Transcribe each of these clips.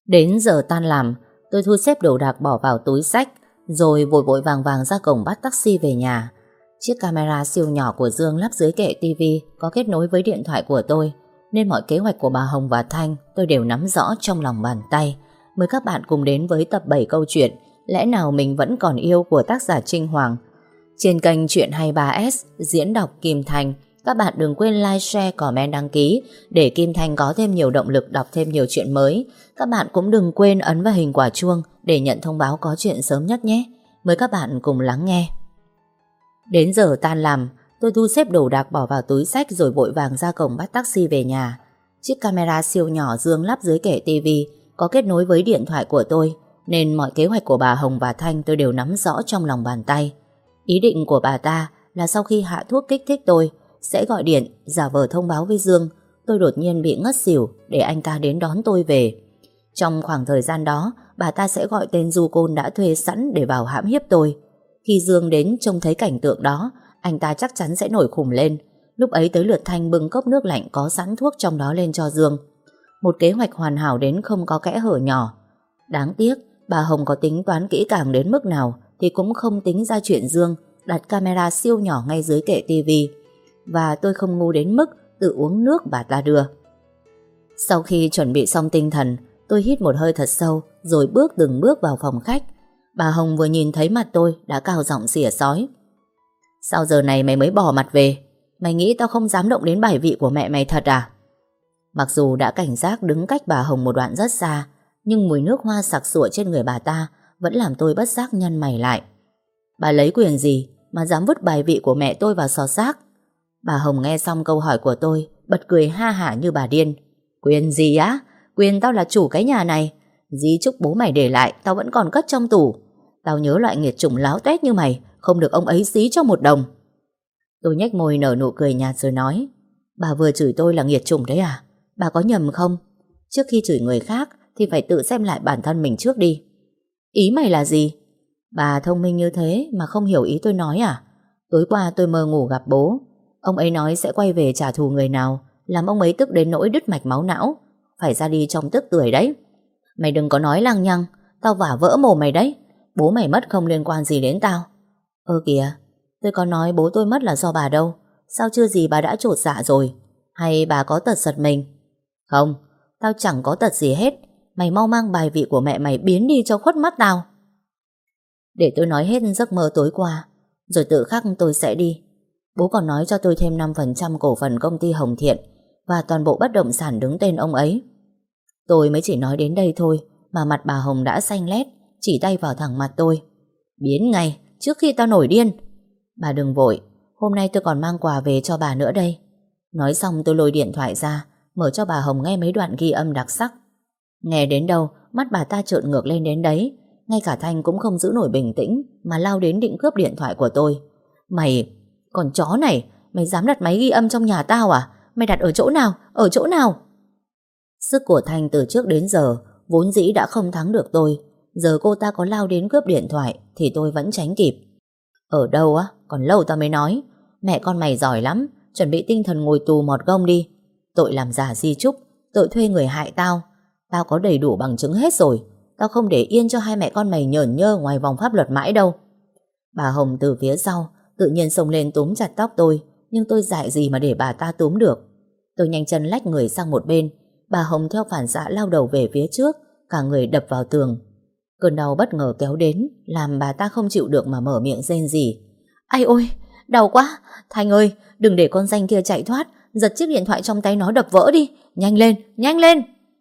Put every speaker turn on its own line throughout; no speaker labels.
Đến giờ tan làm, tôi thu xếp đồ đạc bỏ vào túi xách, rồi vội vội vàng vàng ra cổng bắt taxi về nhà. Chiếc camera siêu nhỏ của Dương lắp dưới kệ tivi có kết nối với điện thoại của tôi, nên mọi kế hoạch của bà Hồng và Thanh tôi đều nắm rõ trong lòng bàn tay. Mời các bạn cùng đến với tập 7 câu chuyện Lẽ nào mình vẫn còn yêu của tác giả Trinh Hoàng. Trên kênh Chuyện 23S diễn đọc Kim Thanh. Các bạn đừng quên like, share, comment, đăng ký để Kim Thanh có thêm nhiều động lực đọc thêm nhiều chuyện mới. Các bạn cũng đừng quên ấn vào hình quả chuông để nhận thông báo có chuyện sớm nhất nhé. Mời các bạn cùng lắng nghe. Đến giờ tan làm, tôi thu xếp đồ đạc bỏ vào túi xách rồi vội vàng ra cổng bắt taxi về nhà. Chiếc camera siêu nhỏ Dương lắp dưới kệ tivi có kết nối với điện thoại của tôi, nên mọi kế hoạch của bà Hồng và Thanh tôi đều nắm rõ trong lòng bàn tay. Ý định của bà ta là sau khi hạ thuốc kích thích tôi sẽ gọi điện giả vờ thông báo với Dương tôi đột nhiên bị ngất xỉu để anh ta đến đón tôi về. Trong khoảng thời gian đó, bà ta sẽ gọi tên du côn đã thuê sẵn để vào hãm hiếp tôi. Khi Dương đến trông thấy cảnh tượng đó, anh ta chắc chắn sẽ nổi khùng lên. Lúc ấy tới lượt Thanh bưng cốc nước lạnh có sẵn thuốc trong đó lên cho Dương. Một kế hoạch hoàn hảo đến không có kẽ hở nhỏ. Đáng tiếc, bà Hồng có tính toán kỹ càng đến mức nào thì cũng không tính ra chuyện Dương đặt camera siêu nhỏ ngay dưới kệ tivi. Và tôi không ngu đến mức tự uống nước bà ta đưa. Sau khi chuẩn bị xong tinh thần, tôi hít một hơi thật sâu rồi bước từng bước vào phòng khách. Bà Hồng vừa nhìn thấy mặt tôi đã cao giọng xỉa xói. Sao giờ này mày mới bỏ mặt về? Mày nghĩ tao không dám động đến bài vị của mẹ mày thật à? Mặc dù đã cảnh giác đứng cách bà Hồng một đoạn rất xa, nhưng mùi nước hoa sặc sụa trên người bà ta vẫn làm tôi bất giác nhăn mày lại. Bà lấy quyền gì mà dám vứt bài vị của mẹ tôi vào xò xác? Bà Hồng nghe xong câu hỏi của tôi bật cười ha hả như bà điên. Quyền gì á? Quyền tao là chủ cái nhà này. Di chúc bố mày để lại tao vẫn còn cất trong tủ. Tao nhớ loại nghiệt chủng láo tuét như mày không được ông ấy xí cho một đồng. Tôi nhếch môi nở nụ cười nhạt rồi nói, bà vừa chửi tôi là nghiệt chủng đấy à? Bà có nhầm không? Trước khi chửi người khác thì phải tự xem lại bản thân mình trước đi. Ý mày là gì? Bà thông minh như thế mà không hiểu ý tôi nói à? Tối qua tôi mơ ngủ gặp bố. Ông ấy nói sẽ quay về trả thù người nào làm ông ấy tức đến nỗi đứt mạch máu não, phải ra đi trong tức tuổi đấy. Mày đừng có nói lăng nhăng, tao vả vỡ mồm mày đấy. Bố mày mất không liên quan gì đến tao. Kìa, tôi có nói bố tôi mất là do bà đâu. Sao chưa gì bà đã chột dạ rồi? Hay bà có tật giật mình? Không, tao chẳng có tật gì hết. Mày mau mang bài vị của mẹ mày biến đi cho khuất mắt tao. Để tôi nói hết giấc mơ tối qua, rồi tự khắc tôi sẽ đi. Bố còn nói cho tôi thêm 5% cổ phần công ty Hồng Thiện và toàn bộ bất động sản đứng tên ông ấy. Tôi mới chỉ nói đến đây thôi mà mặt bà Hồng đã xanh lét, chỉ tay vào thẳng mặt tôi. Biến ngay trước khi tao nổi điên. Bà đừng vội, hôm nay tôi còn mang quà về cho bà nữa đây. Nói xong tôi lôi điện thoại ra, mở cho bà Hồng nghe mấy đoạn ghi âm đặc sắc. Nghe đến đâu mắt bà ta trợn ngược lên đến đấy. Ngay cả Thanh cũng không giữ nổi bình tĩnh mà lao đến định cướp điện thoại của tôi. Mày, còn chó này, mày dám đặt máy ghi âm trong nhà tao à? Mày đặt ở chỗ nào? Ở chỗ nào? Sức của Thanh từ trước đến giờ vốn dĩ đã không thắng được tôi. Giờ cô ta có lao đến cướp điện thoại thì tôi vẫn tránh kịp. Ở đâu á? Còn lâu tao mới nói. Mẹ con mày giỏi lắm, chuẩn bị tinh thần ngồi tù mọt gông đi. Tội làm giả di chúc, tội thuê người hại tao. Tao có đầy đủ bằng chứng hết rồi. Tao không để yên cho hai mẹ con mày nhởn nhơ ngoài vòng pháp luật mãi đâu. Bà Hồng từ phía sau tự nhiên xông lên túm chặt tóc tôi, nhưng tôi dại gì mà để bà ta túm được. Tôi nhanh chân lách người sang một bên. Bà Hồng theo phản xạ lao đầu về phía trước, cả người đập vào tường. Cơn đau bất ngờ kéo đến làm bà ta không chịu được mà mở miệng rên rỉ. Ai ôi, đau quá. Thanh ơi, đừng để con danh kia chạy thoát. Giật chiếc điện thoại trong tay nó đập vỡ đi. Nhanh lên, nhanh lên.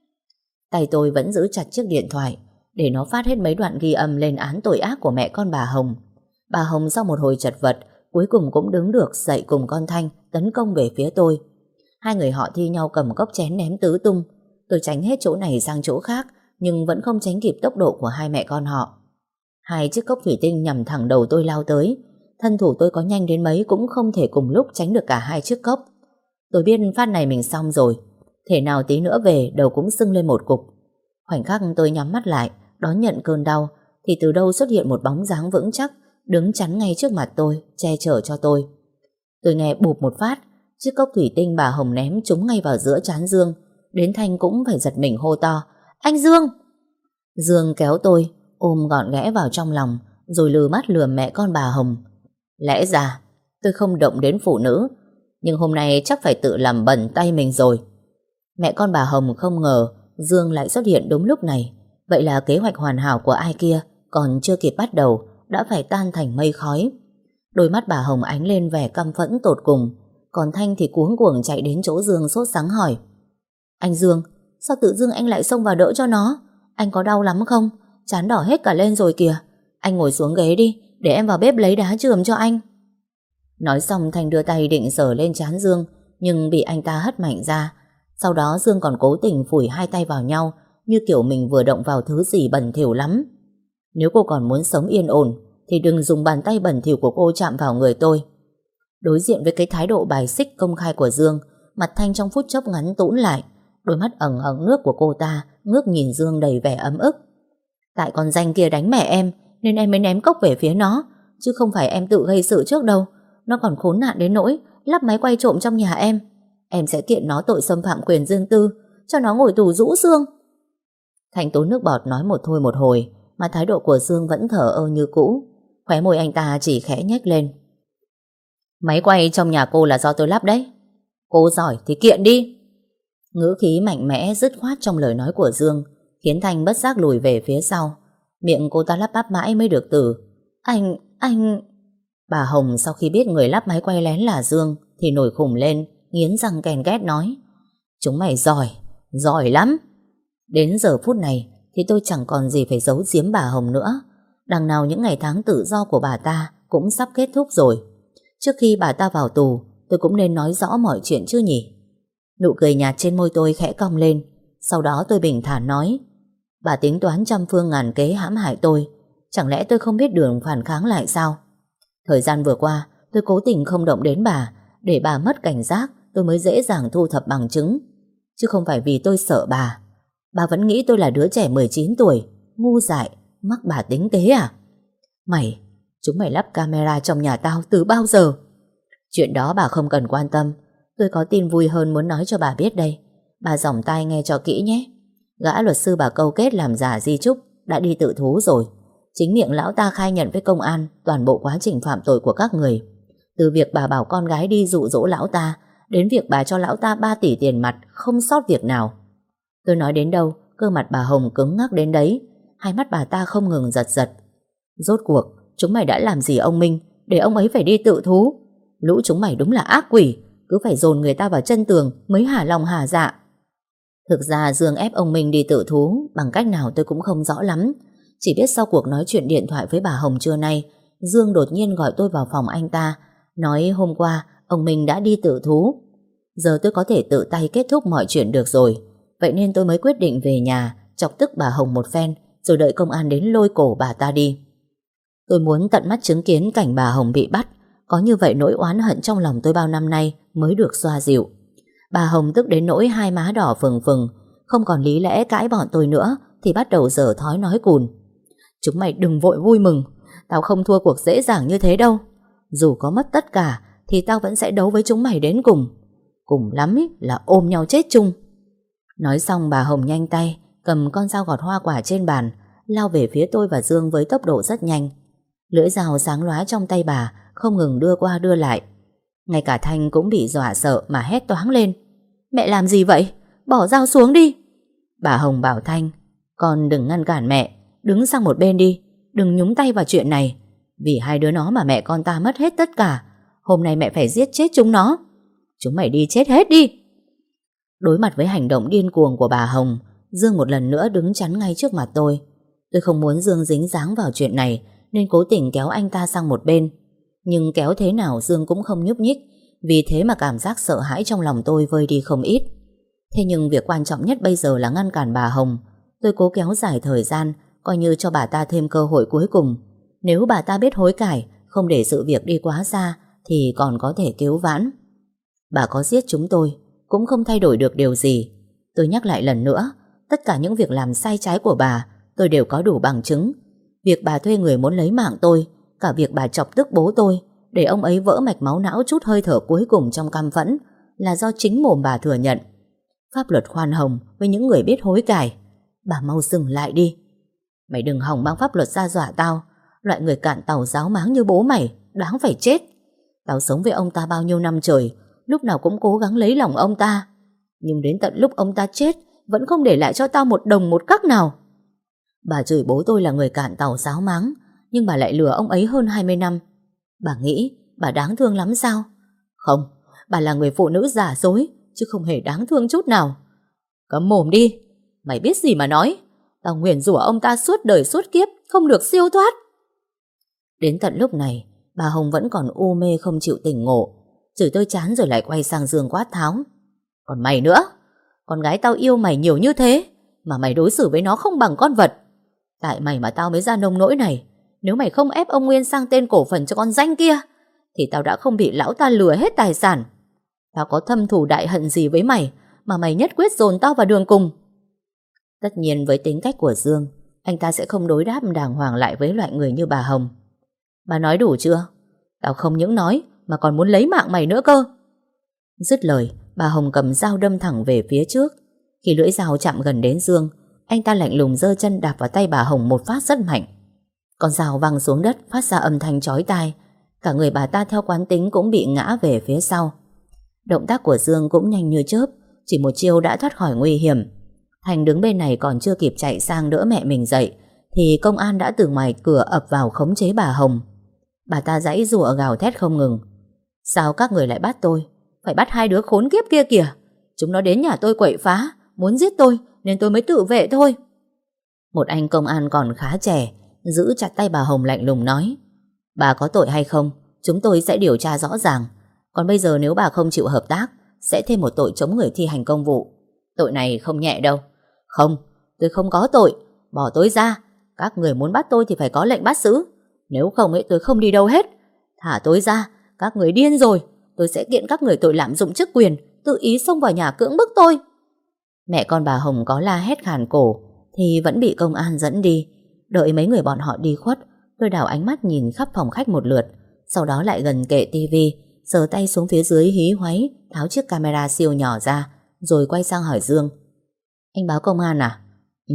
Tay tôi vẫn giữ chặt chiếc điện thoại để nó phát hết mấy đoạn ghi âm lên án tội ác của mẹ con bà Hồng. Bà Hồng sau một hồi chật vật cuối cùng cũng đứng được dậy cùng con Thanh tấn công về phía tôi. Hai người họ thi nhau cầm cốc chén ném tứ tung. Tôi tránh hết chỗ này sang chỗ khác nhưng vẫn không tránh kịp tốc độ của hai mẹ con họ. Hai chiếc cốc thủy tinh nhằm thẳng đầu tôi lao tới. Thân thủ tôi có nhanh đến mấy cũng không thể cùng lúc tránh được cả hai chiếc cốc. Tôi biết phát này mình xong rồi. Thể nào tí nữa về đầu cũng sưng lên một cục. Khoảnh khắc tôi nhắm mắt lại đón nhận cơn đau thì từ đâu xuất hiện một bóng dáng vững chắc đứng chắn ngay trước mặt tôi, che chở cho tôi. Tôi nghe bụp một phát, chiếc cốc thủy tinh bà Hồng ném trúng ngay vào giữa trán Dương. Đến Thanh cũng phải giật mình hô to. Anh Dương! Dương kéo tôi, ôm gọn ghẽ vào trong lòng, rồi lừ mắt lườm mẹ con bà Hồng. Lẽ ra tôi không động đến phụ nữ, nhưng hôm nay chắc phải tự làm bẩn tay mình rồi. Mẹ con bà Hồng không ngờ Dương lại xuất hiện đúng lúc này. Vậy là kế hoạch hoàn hảo của ai kia còn chưa kịp bắt đầu đã phải tan thành mây khói. Đôi mắt bà Hồng ánh lên vẻ căm phẫn tột cùng. Còn Thanh thì cuống cuồng chạy đến chỗ Dương sốt sắng hỏi: Anh Dương, sao tự dưng anh lại xông vào đỡ cho nó? Anh có đau lắm không? Trán đỏ hết cả lên rồi kìa. Anh ngồi xuống ghế đi, để em vào bếp lấy đá chườm cho anh. Nói xong Thanh đưa tay định sờ lên trán Dương, nhưng bị anh ta hất mạnh ra. Sau đó Dương còn cố tình phủi hai tay vào nhau, như kiểu mình vừa động vào thứ gì bẩn thỉu lắm. Nếu cô còn muốn sống yên ổn thì đừng dùng bàn tay bẩn thỉu của cô chạm vào người tôi. Đối diện với cái thái độ bài xích công khai của Dương, mặt Thanh trong phút chốc ngắn tũn lại. Đôi mắt ẩn ẩn nước của cô ta ngước nhìn Dương đầy vẻ ấm ức. Tại con danh kia đánh mẹ em nên em mới ném cốc về phía nó, chứ không phải em tự gây sự trước đâu. Nó còn khốn nạn đến nỗi lắp máy quay trộm trong nhà em. Em sẽ kiện nó tội xâm phạm quyền riêng tư, cho nó ngồi tù rũ xương. Thanh tốn nước bọt nói một thôi một hồi, mà thái độ của Dương vẫn thờ ơ như cũ. Khóe môi anh ta chỉ khẽ nhếch lên. Máy quay trong nhà cô là do tôi lắp đấy. Cô giỏi thì kiện đi. Ngữ khí mạnh mẽ dứt khoát trong lời nói của Dương khiến Thanh bất giác lùi về phía sau. Miệng cô ta lắp bắp mãi mới được từ Anh... Bà Hồng sau khi biết người lắp máy quay lén là Dương thì nổi khùng lên, nghiến răng ken ghét nói: Chúng mày giỏi lắm. Đến giờ phút này thì tôi chẳng còn gì phải giấu giếm bà Hồng nữa. Đằng nào những ngày tháng tự do của bà ta cũng sắp kết thúc rồi. Trước khi bà ta vào tù, tôi cũng nên nói rõ mọi chuyện chứ nhỉ. Nụ cười nhạt trên môi tôi khẽ cong lên. Sau đó tôi bình thản nói: Bà tính toán trăm phương ngàn kế hãm hại tôi, chẳng lẽ tôi không biết đường phản kháng lại sao? Thời gian vừa qua tôi cố tình không động đến bà, để bà mất cảnh giác tôi mới dễ dàng thu thập bằng chứng, chứ không phải vì tôi sợ bà. Bà vẫn nghĩ tôi là đứa trẻ 19 tuổi, ngu dại, mắc bà tính kế à? Chúng mày lắp camera trong nhà tao từ bao giờ? Chuyện đó bà không cần quan tâm. Tôi có tin vui hơn muốn nói cho bà biết đây. Bà dòng tai nghe cho kỹ nhé. Gã luật sư bà câu kết làm giả di chúc đã đi tự thú rồi. Chính miệng lão ta khai nhận với công an toàn bộ quá trình phạm tội của các người. Từ việc bà bảo con gái đi dụ dỗ lão ta, đến việc bà cho lão ta 3 tỷ tiền mặt, không sót việc nào. Tôi nói đến đâu, cơ mặt bà Hồng cứng ngắc đến đấy. Hai mắt bà ta không ngừng giật giật. Rốt cuộc chúng mày đã làm gì ông Minh để ông ấy phải đi tự thú? Lũ chúng mày đúng là ác quỷ, cứ phải dồn người ta vào chân tường mới hả lòng hả dạ. Thực ra Dương ép ông Minh đi tự thú bằng cách nào tôi cũng không rõ lắm. Chỉ biết sau cuộc nói chuyện điện thoại với bà Hồng trưa nay, Dương đột nhiên gọi tôi vào phòng anh ta, nói hôm qua ông Minh đã đi tự thú. Giờ tôi có thể tự tay kết thúc mọi chuyện được rồi. Vậy nên tôi mới quyết định về nhà chọc tức bà Hồng một phen, rồi đợi công an đến lôi cổ bà ta đi. Tôi muốn tận mắt chứng kiến cảnh bà Hồng bị bắt. Có như vậy nỗi oán hận trong lòng tôi bao năm nay mới được xoa dịu. Bà Hồng tức đến nỗi hai má đỏ phừng phừng, không còn lý lẽ cãi bọn tôi nữa thì bắt đầu dở thói nói cùn. Chúng mày đừng vội vui mừng, tao không thua cuộc dễ dàng như thế đâu. Dù có mất tất cả thì tao vẫn sẽ đấu với chúng mày đến cùng. Cùng lắm ý, là ôm nhau chết chung. Nói xong bà Hồng nhanh tay cầm con dao gọt hoa quả trên bàn, lao về phía tôi và Dương với tốc độ rất nhanh. Lưỡi dao sáng lóa trong tay bà không ngừng đưa qua đưa lại. Ngay cả Thanh cũng bị dọa sợ mà hét toáng lên: Mẹ làm gì vậy? Bỏ dao xuống đi. Bà Hồng bảo Thanh: Con đừng ngăn cản mẹ, đứng sang một bên đi, đừng nhúng tay vào chuyện này. Vì hai đứa nó mà mẹ con ta mất hết tất cả. Hôm nay mẹ phải giết chết chúng nó. Chúng mày đi chết hết đi. Đối mặt với hành động điên cuồng của bà Hồng, Dương một lần nữa đứng chắn ngay trước mặt tôi. Tôi không muốn Dương dính dáng vào chuyện này nên cố tình kéo anh ta sang một bên. Nhưng kéo thế nào Dương cũng không nhúc nhích. Vì thế mà cảm giác sợ hãi trong lòng tôi vơi đi không ít. Thế nhưng việc quan trọng nhất bây giờ là ngăn cản bà Hồng. Tôi cố kéo dài thời gian, coi như cho bà ta thêm cơ hội cuối cùng. Nếu bà ta biết hối cải, không để sự việc đi quá xa, thì còn có thể cứu vãn. Bà có giết chúng tôi cũng không thay đổi được điều gì. Tôi nhắc lại lần nữa, tất cả những việc làm sai trái của bà tôi đều có đủ bằng chứng. Việc bà thuê người muốn lấy mạng tôi, cả việc bà chọc tức bố tôi để ông ấy vỡ mạch máu não chút hơi thở cuối cùng trong căm phẫn là do chính mồm bà thừa nhận. Pháp luật khoan hồng với những người biết hối cải. Bà mau dừng lại đi. Mày đừng hòng mang pháp luật ra dọa tao. Loại người cạn tàu giáo máng như bố mày đáng phải chết. Tao sống với ông ta bao nhiêu năm trời, lúc nào cũng cố gắng lấy lòng ông ta, nhưng đến tận lúc ông ta chết vẫn không để lại cho tao một đồng một cắc nào. Bà chửi bố tôi là người cạn tàu giáo máng, nhưng bà lại lừa ông ấy hơn 20 năm. Bà nghĩ bà đáng thương lắm sao? Không, bà là người phụ nữ giả dối, chứ không hề đáng thương chút nào. Cấm mồm đi, mày biết gì mà nói. Tao nguyền rủa ông ta suốt đời suốt kiếp, không được siêu thoát. Đến tận lúc này, bà Hồng vẫn còn u mê không chịu tỉnh ngộ, chửi tôi chán rồi lại quay sang Dương quát tháo. Còn mày nữa, con gái tao yêu mày nhiều như thế mà mày đối xử với nó không bằng con vật. Tại mày mà tao mới ra nông nỗi này. Nếu mày không ép ông Nguyên sang tên cổ phần cho con danh kia thì tao đã không bị lão ta lừa hết tài sản. Tao có thâm thù đại hận gì với mày mà mày nhất quyết dồn tao vào đường cùng? Tất nhiên với tính cách của Dương, anh ta sẽ không đối đáp đàng hoàng lại với loại người như bà Hồng. Bà nói đủ chưa? Tao không những nói mà còn muốn lấy mạng mày nữa cơ. Dứt lời, bà Hồng cầm dao đâm thẳng về phía trước. Khi lưỡi dao chạm gần đến Dương, anh ta lạnh lùng giơ chân đạp vào tay bà Hồng một phát rất mạnh. Con dao văng xuống đất phát ra âm thanh chói tai. Cả người bà ta theo quán tính cũng bị ngã về phía sau. Động tác của Dương cũng nhanh như chớp, chỉ một chiêu đã thoát khỏi nguy hiểm. Thành đứng bên này còn chưa kịp chạy sang đỡ mẹ mình dậy thì công an đã từ ngoài cửa ập vào khống chế bà Hồng. Bà ta giãy giụa gào thét không ngừng. Sao các người lại bắt tôi? Phải bắt hai đứa khốn kiếp kia kìa. Chúng nó đến nhà tôi quậy phá, muốn giết tôi nên tôi mới tự vệ thôi. Một anh công an còn khá trẻ giữ chặt tay bà Hồng lạnh lùng nói: Bà có tội hay không, chúng tôi sẽ điều tra rõ ràng. Còn bây giờ nếu bà không chịu hợp tác, sẽ thêm một tội chống người thi hành công vụ. Tội này không nhẹ đâu. Không, tôi không có tội. Bỏ tôi ra. Các người muốn bắt tôi thì phải có lệnh bắt giữ. Nếu không tôi không đi đâu hết. Thả tôi ra. Các người điên rồi. Tôi sẽ kiện các người tội lạm dụng chức quyền, tự ý xông vào nhà cưỡng bức tôi. Mẹ con bà Hồng có la hét khàn cổ thì vẫn bị công an dẫn đi. Đợi mấy người bọn họ đi khuất, tôi đảo ánh mắt nhìn khắp phòng khách một lượt, sau đó lại gần kệ tivi, sờ tay xuống phía dưới hí hoáy tháo chiếc camera siêu nhỏ ra, rồi quay sang hỏi Dương: Anh báo công an à?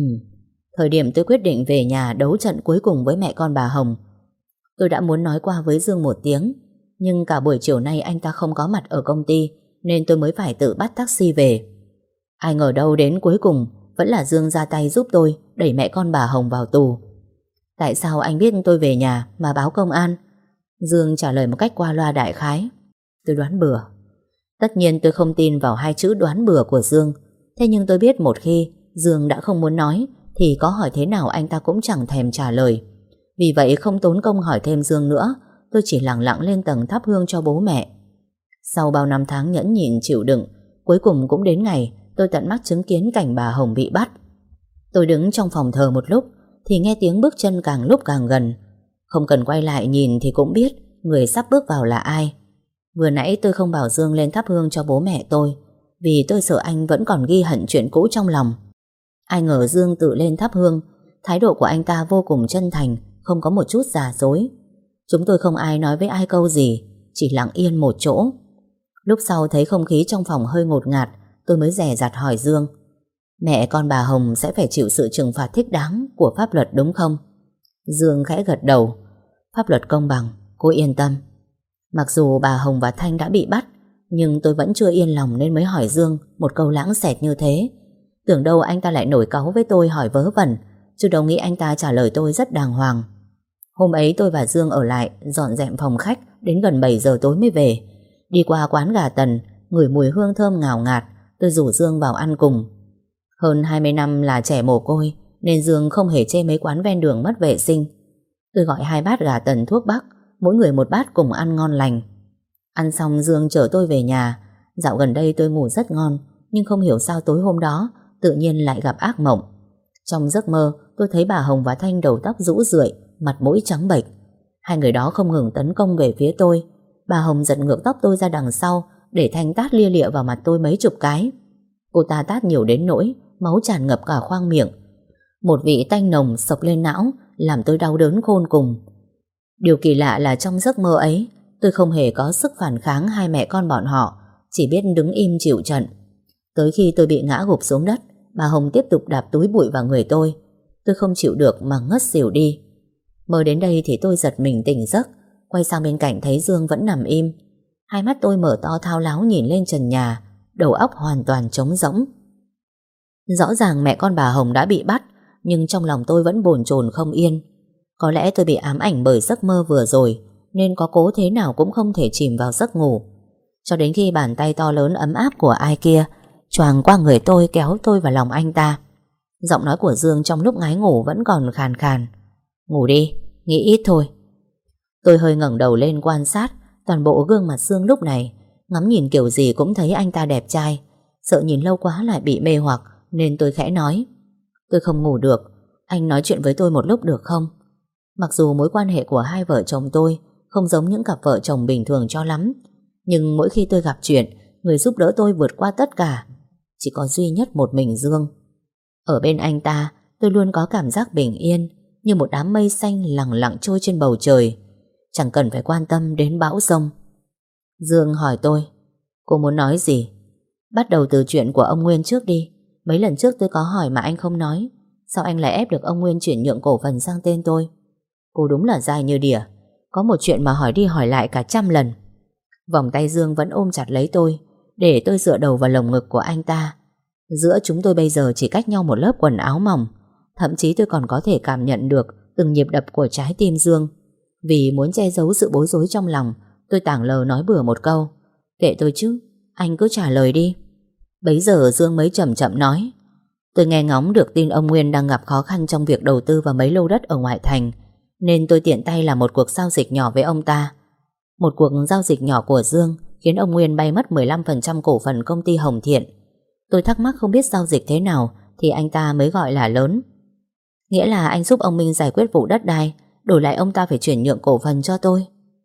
Thời điểm tôi quyết định về nhà đấu trận cuối cùng với mẹ con bà Hồng, tôi đã muốn nói qua với Dương một tiếng, nhưng cả buổi chiều nay anh ta không có mặt ở công ty nên tôi mới phải tự bắt taxi về. Ai ngờ đâu đến cuối cùng vẫn là Dương ra tay giúp tôi đẩy mẹ con bà Hồng vào tù. Tại sao anh biết tôi về nhà mà báo công an? Dương trả lời một cách qua loa đại khái: Tôi đoán bừa. Tất nhiên tôi không tin vào hai chữ đoán bừa của Dương. Thế nhưng tôi biết một khi Dương đã không muốn nói thì có hỏi thế nào anh ta cũng chẳng thèm trả lời. Vì vậy không tốn công hỏi thêm Dương nữa, tôi chỉ lặng lặng lên tầng thắp hương cho bố mẹ. Sau bao năm tháng nhẫn nhịn chịu đựng, cuối cùng cũng đến ngày tôi tận mắt chứng kiến cảnh bà Hồng bị bắt. Tôi đứng trong phòng thờ một lúc thì nghe tiếng bước chân càng lúc càng gần. Không cần quay lại nhìn thì cũng biết người sắp bước vào là ai. Vừa nãy tôi không bảo Dương lên thắp hương cho bố mẹ tôi, vì tôi sợ anh vẫn còn ghi hận chuyện cũ trong lòng. Ai ngờ Dương tự lên thắp hương. Thái độ của anh ta vô cùng chân thành, không có một chút giả dối. Chúng tôi không ai nói với ai câu gì, chỉ lặng yên một chỗ. Lúc sau thấy không khí trong phòng hơi ngột ngạt, tôi mới dè dặt hỏi Dương: Mẹ con bà Hồng sẽ phải chịu sự trừng phạt thích đáng của pháp luật đúng không? Dương khẽ gật đầu. Pháp luật công bằng, cô yên tâm. Mặc dù bà Hồng và Thanh đã bị bắt, nhưng tôi vẫn chưa yên lòng nên mới hỏi Dương một câu lãng xẹt như thế. Tưởng đâu anh ta lại nổi cáu với tôi hỏi vớ vẩn, chứ đâu nghĩ anh ta trả lời tôi rất đàng hoàng. Hôm ấy tôi và Dương ở lại dọn dẹp phòng khách đến gần 7 giờ tối mới về. Đi qua quán gà Tần, ngửi mùi hương thơm ngào ngạt, tôi rủ Dương vào ăn cùng. Hơn 20 năm là trẻ mồ côi nên Dương không hề chê mấy quán ven đường mất vệ sinh. Tôi gọi 2 bát gà Tần thuốc bắc, mỗi người 1 bát cùng ăn ngon lành. Ăn xong Dương chở tôi về nhà. Dạo gần đây tôi ngủ rất ngon, nhưng không hiểu sao tối hôm đó tự nhiên lại gặp ác mộng. Trong giấc mơ tôi thấy bà Hồng và Thanh đầu tóc rũ rượi, mặt mũi trắng bệch. Hai người đó không ngừng tấn công về phía tôi. Bà Hồng giật ngược tóc tôi ra đằng sau để Thanh tát lia lịa vào mặt tôi mấy chục cái. Cô ta tát nhiều đến nỗi máu tràn ngập cả khoang miệng. Một vị tanh nồng xộc lên não làm tôi đau đớn khôn cùng. Điều kỳ lạ là trong giấc mơ ấy tôi không hề có sức phản kháng hai mẹ con bọn họ, chỉ biết đứng im chịu trận. Tới khi tôi bị ngã gục xuống đất, bà Hồng tiếp tục đạp túi bụi vào người tôi. Tôi không chịu được mà ngất xỉu đi. Mơ đến đây thì tôi giật mình tỉnh giấc, quay sang bên cạnh thấy Dương vẫn nằm im. Hai mắt tôi mở to thao láo nhìn lên trần nhà, đầu óc hoàn toàn trống rỗng. Rõ ràng mẹ con bà Hồng đã bị bắt, nhưng trong lòng tôi vẫn bồn chồn không yên. Có lẽ tôi bị ám ảnh bởi giấc mơ vừa rồi, nên có cố thế nào cũng không thể chìm vào giấc ngủ. Cho đến khi bàn tay to lớn ấm áp của ai kia choàng qua người tôi, kéo tôi vào lòng anh ta. Giọng nói của Dương trong lúc ngái ngủ vẫn còn khàn khàn. Ngủ đi, nghĩ ít thôi. Tôi hơi ngẩng đầu lên quan sát toàn bộ gương mặt Dương lúc này. Ngắm nhìn kiểu gì cũng thấy anh ta đẹp trai. Sợ nhìn lâu quá lại bị mê hoặc, nên tôi khẽ nói: tôi không ngủ được, anh nói chuyện với tôi một lúc được không? Mặc dù mối quan hệ của hai vợ chồng tôi không giống những cặp vợ chồng bình thường cho lắm, nhưng mỗi khi tôi gặp chuyện, người giúp đỡ tôi vượt qua tất cả chỉ có duy nhất một mình Dương. Ở bên anh ta, tôi luôn có cảm giác bình yên, như một đám mây xanh lẳng lặng trôi trên bầu trời, chẳng cần phải quan tâm đến bão giông. Dương hỏi tôi: cô muốn nói gì? Bắt đầu từ chuyện của ông Nguyên trước đi. Mấy lần trước tôi có hỏi mà anh không nói. Sao anh lại ép được ông Nguyên chuyển nhượng cổ phần sang tên tôi? Cô đúng là dai như đỉa. Có một chuyện mà hỏi đi hỏi lại cả 100 lần. Vòng tay Dương vẫn ôm chặt lấy tôi, để tôi dựa đầu vào lồng ngực của anh ta. Giữa chúng tôi bây giờ chỉ cách nhau một lớp quần áo mỏng. Thậm chí tôi còn có thể cảm nhận được từng nhịp đập của trái tim Dương. Vì muốn che giấu sự bối rối trong lòng, tôi tảng lờ nói bừa một câu: kệ tôi chứ, anh cứ trả lời đi. Bấy giờ Dương mới chậm chậm nói: tôi nghe ngóng được tin ông Nguyên đang gặp khó khăn trong việc đầu tư vào mấy lô đất ở ngoại thành, nên tôi tiện tay làm một cuộc giao dịch nhỏ với ông ta. Một cuộc giao dịch nhỏ của Dương khiến ông Nguyên bay mất 15% cổ phần công ty Hồng Thiện. Tôi thắc mắc không biết giao dịch thế nào thì anh ta mới gọi là lớn. Nghĩa là anh giúp ông Minh giải quyết vụ đất đai, đổi lại ông ta phải chuyển nhượng cổ phần cho tôi.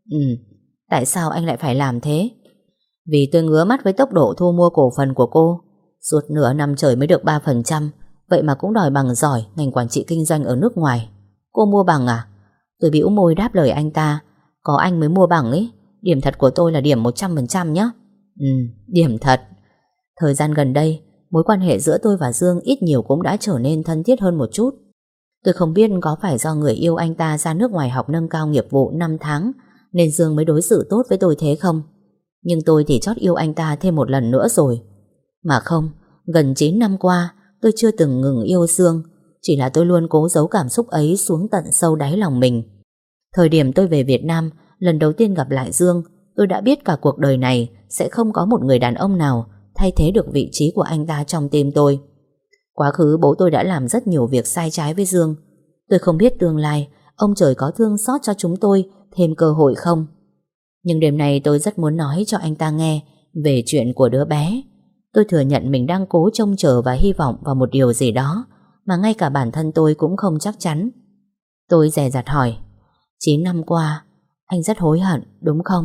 Tại sao anh lại phải làm thế? Vì tôi ngứa mắt với tốc độ thu mua cổ phần của cô. Suốt nửa năm trời mới được 3%, vậy mà cũng đòi bằng giỏi ngành quản trị kinh doanh ở nước ngoài. Cô mua bằng à? Tôi bĩu môi đáp lời anh ta: có anh mới mua bằng ấy. Điểm thật của tôi là điểm 100% nhé. Điểm thật. Thời gian gần đây, mối quan hệ giữa tôi và Dương ít nhiều cũng đã trở nên thân thiết hơn một chút. Tôi không biết có phải do người yêu anh ta ra nước ngoài học nâng cao nghiệp vụ 5 tháng nên Dương mới đối xử tốt với tôi thế không? Nhưng tôi thì chót yêu anh ta thêm một lần nữa rồi. Mà không, gần 9 năm qua tôi chưa từng ngừng yêu Dương. Chỉ là tôi luôn cố giấu cảm xúc ấy xuống tận sâu đáy lòng mình. Thời điểm tôi về Việt Nam, lần đầu tiên gặp lại Dương, tôi đã biết cả cuộc đời này sẽ không có một người đàn ông nào thay thế được vị trí của anh ta trong tim tôi. Quá khứ bố tôi đã làm rất nhiều việc sai trái với Dương. Tôi không biết tương lai ông trời có thương xót cho chúng tôi thêm cơ hội không. Nhưng đêm nay tôi rất muốn nói cho anh ta nghe về chuyện của đứa bé. Tôi thừa nhận mình đang cố trông chờ và hy vọng vào một điều gì đó mà ngay cả bản thân tôi cũng không chắc chắn. Tôi dè dặt hỏi: 9 năm qua anh rất hối hận đúng không?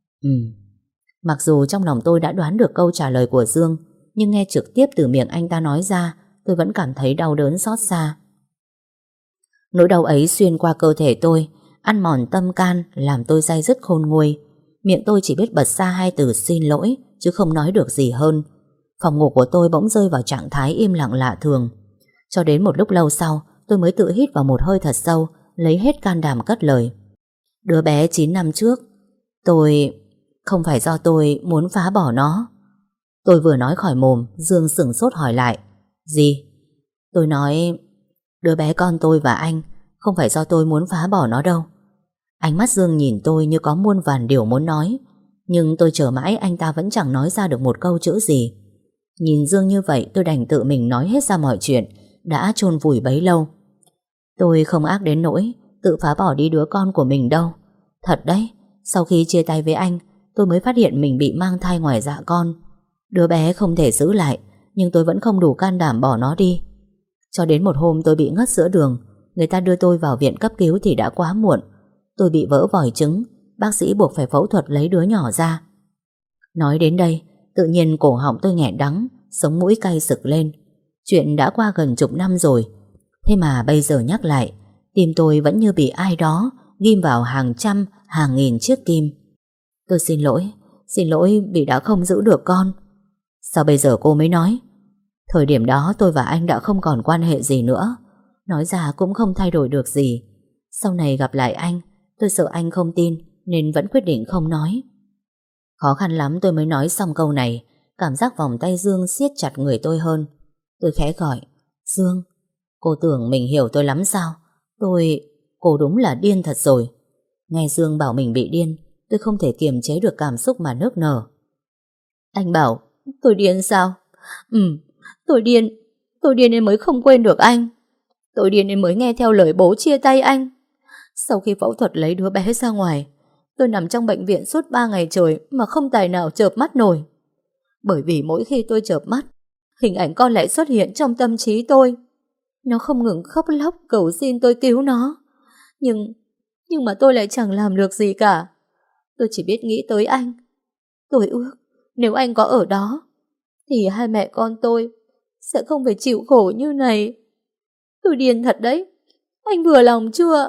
Mặc dù trong lòng tôi đã đoán được câu trả lời của Dương, nhưng nghe trực tiếp từ miệng anh ta nói ra, tôi vẫn cảm thấy đau đớn xót xa. Nỗi đau ấy xuyên qua cơ thể tôi, ăn mòn tâm can, làm tôi day dứt khôn nguôi. Miệng tôi chỉ biết bật ra hai từ xin lỗi, chứ không nói được gì hơn. Phòng ngủ của tôi bỗng rơi vào trạng thái im lặng lạ thường. Cho đến một lúc lâu sau, tôi mới tự hít vào một hơi thật sâu, lấy hết can đảm cất lời: đứa bé 9 năm trước, không phải do tôi muốn phá bỏ nó. Tôi vừa nói khỏi mồm, Dương sửng sốt hỏi lại: gì? Tôi nói đứa bé con tôi và anh không phải do tôi muốn phá bỏ nó đâu. Ánh mắt Dương nhìn tôi như có muôn vàn điều muốn nói, nhưng tôi chờ mãi anh ta vẫn chẳng nói ra được một câu chữ gì. Nhìn Dương như vậy, tôi đành tự mình nói hết ra mọi chuyện đã chôn vùi bấy lâu. Tôi không ác đến nỗi tự phá bỏ đi đứa con của mình đâu. Thật đấy, sau khi chia tay với anh, tôi mới phát hiện mình bị mang thai ngoài dạ con. Đứa bé không thể giữ lại, nhưng tôi vẫn không đủ can đảm bỏ nó đi. Cho đến một hôm tôi bị ngất giữa đường, người ta đưa tôi vào viện cấp cứu thì đã quá muộn. Tôi bị vỡ vòi trứng, bác sĩ buộc phải phẫu thuật lấy đứa nhỏ ra. Nói đến đây, tự nhiên cổ họng tôi nghẹn đắng, sống mũi cay sực lên. Chuyện đã qua gần chục năm rồi, thế mà bây giờ nhắc lại, tim tôi vẫn như bị ai đó ghim vào hàng trăm, hàng nghìn chiếc kim. Tôi xin lỗi vì đã không giữ được con. Sao bây giờ cô mới nói? Thời điểm đó tôi và anh đã không còn quan hệ gì nữa. nói ra cũng không thay đổi được gì. Sau này gặp lại anh, tôi sợ anh không tin nên vẫn quyết định không nói. Khó khăn lắm tôi mới nói xong câu này. Cảm giác vòng tay Dương siết chặt người tôi hơn. Tôi khẽ gọi: Dương. Cô tưởng mình hiểu tôi lắm sao? Cô đúng là điên thật rồi. Nghe Dương bảo mình bị điên, tôi không thể kiềm chế được cảm xúc mà nức nở. Anh bảo tôi điên sao? Tôi điên. Tôi điên nên mới không quên được anh. Tôi điên nên mới nghe theo lời bố chia tay anh. Sau khi phẫu thuật lấy đứa bé ra ngoài, tôi nằm trong bệnh viện suốt 3 ngày trời mà không tài nào chợp mắt nổi. Bởi vì mỗi khi tôi chợp mắt, hình ảnh con lại xuất hiện trong tâm trí tôi. Nó không ngừng khóc lóc cầu xin tôi cứu nó. Nhưng mà tôi lại chẳng làm được gì cả. Tôi chỉ biết nghĩ tới anh. Tôi ước nếu anh có ở đó thì hai mẹ con tôi sẽ không phải chịu khổ như này. Tôi điên thật đấy. Anh vừa lòng chưa?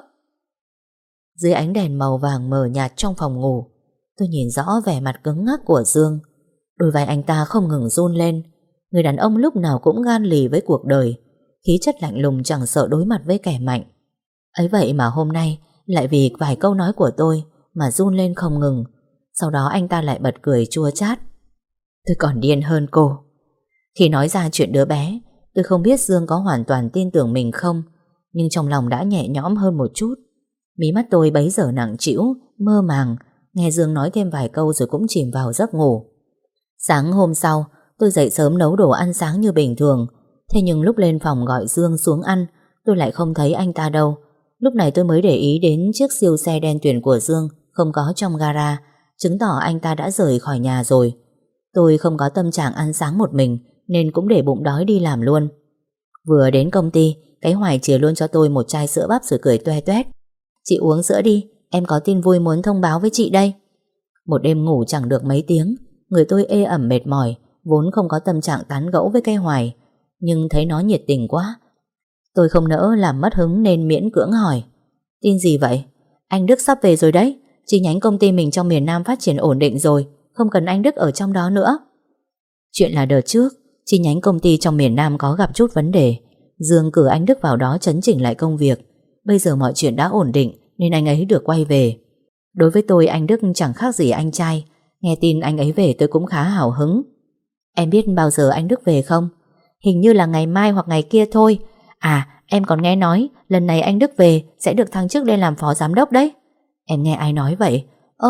Dưới ánh đèn màu vàng mờ nhạt trong phòng ngủ, tôi nhìn rõ vẻ mặt cứng ngắc của Dương. Đôi vai anh ta không ngừng run lên. Người đàn ông lúc nào cũng gan lì với cuộc đời, khí chất lạnh lùng chẳng sợ đối mặt với kẻ mạnh. Ấy vậy mà hôm nay lại vì vài câu nói của tôi mà run lên không ngừng. Sau đó anh ta lại bật cười chua chát. Tôi còn điên hơn cô. Khi nói ra chuyện đứa bé, tôi không biết Dương có hoàn toàn tin tưởng mình không, nhưng trong lòng đã nhẹ nhõm hơn một chút. Mí mắt tôi bấy giờ nặng trĩu, mơ màng, nghe Dương nói thêm vài câu rồi cũng chìm vào giấc ngủ. Sáng hôm sau, tôi dậy sớm nấu đồ ăn sáng như bình thường. Thế nhưng lúc lên phòng gọi Dương xuống ăn, tôi lại không thấy anh ta đâu. Lúc này tôi mới để ý đến chiếc siêu xe đen tuyền của Dương không có trong gara, chứng tỏ anh ta đã rời khỏi nhà rồi. Tôi không có tâm trạng ăn sáng một mình nên cũng để bụng đói đi làm luôn. Vừa đến công ty, cái Hoài chìa luôn cho tôi một chai sữa bắp rồi cười toe toét. Chị uống sữa đi, em có tin vui muốn thông báo với chị đây. Một đêm ngủ chẳng được mấy tiếng, người tôi ê ẩm mệt mỏi, vốn không có tâm trạng tán gẫu với cái Hoài, nhưng thấy nó nhiệt tình quá. Tôi không nỡ làm mất hứng nên miễn cưỡng hỏi: tin gì vậy? Anh Đức sắp về rồi đấy. Chi nhánh công ty mình trong miền Nam phát triển ổn định rồi, không cần anh Đức ở trong đó nữa. Chuyện là đợt trước chi nhánh công ty trong miền Nam có gặp chút vấn đề, Dương cử anh Đức vào đó chấn chỉnh lại công việc. Bây giờ mọi chuyện đã ổn định nên anh ấy được quay về. Đối với tôi anh Đức chẳng khác gì anh trai. Nghe tin anh ấy về tôi cũng khá hào hứng. Em biết bao giờ anh Đức về không? Hình như là ngày mai hoặc ngày kia thôi. À, em còn nghe nói lần này anh Đức về sẽ được thăng chức lên làm phó giám đốc đấy. Em nghe ai nói vậy?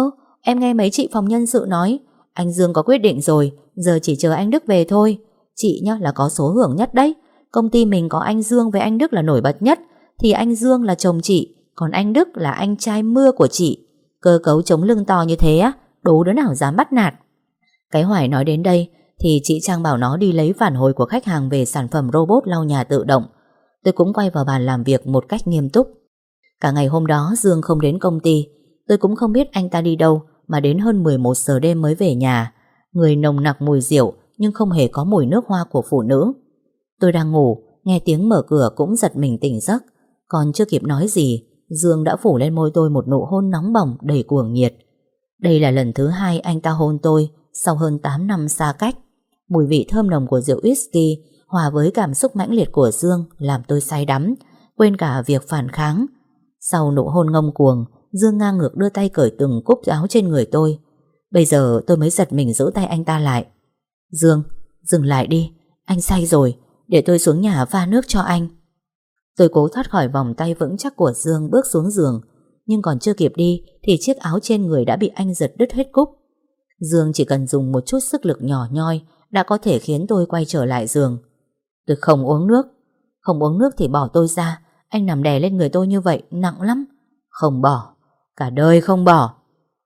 Em nghe mấy chị phòng nhân sự nói anh Dương có quyết định rồi, giờ chỉ chờ anh Đức về thôi. Chị nhá là có số hưởng nhất đấy. Công ty mình có anh Dương với anh Đức là nổi bật nhất, thì anh Dương là chồng chị, còn anh Đức là anh trai mưa của chị. Cơ cấu chống lưng to như thế á, đố đứa nào dám bắt nạt. Cái Hoài nói đến đây thì chị Trang bảo nó đi lấy phản hồi của khách hàng về sản phẩm robot lau nhà tự động. Tôi cũng quay vào bàn làm việc một cách nghiêm túc. Cả ngày hôm đó Dương không đến công ty. Tôi cũng không biết anh ta đi đâu mà đến hơn 11 giờ đêm mới về nhà. Người nồng nặc mùi rượu nhưng không hề có mùi nước hoa của phụ nữ. Tôi đang ngủ, nghe tiếng mở cửa cũng giật mình tỉnh giấc. Còn chưa kịp nói gì, Dương đã phủ lên môi tôi một nụ hôn nóng bỏng đầy cuồng nhiệt. Đây là lần thứ 2 anh ta hôn tôi sau hơn 8 năm xa cách. Mùi vị thơm nồng của rượu whisky hòa với cảm xúc mãnh liệt của Dương làm tôi say đắm, quên cả việc phản kháng. Sau nụ hôn ngông cuồng, Dương ngang ngược đưa tay cởi từng cúc áo trên người tôi. Bây giờ tôi mới giật mình giữ tay anh ta lại. Dương, dừng lại đi, anh say rồi, để tôi xuống nhà pha nước cho anh. Tôi cố thoát khỏi vòng tay vững chắc của Dương, bước xuống giường. Nhưng còn chưa kịp đi thì chiếc áo trên người đã bị anh giật đứt hết cúc. Dương chỉ cần dùng một chút sức lực nhỏ nhoi đã có thể khiến tôi quay trở lại giường. Tôi không uống nước. Không uống nước thì bỏ tôi ra. Anh nằm đè lên người tôi như vậy nặng lắm. Không bỏ, cả đời không bỏ.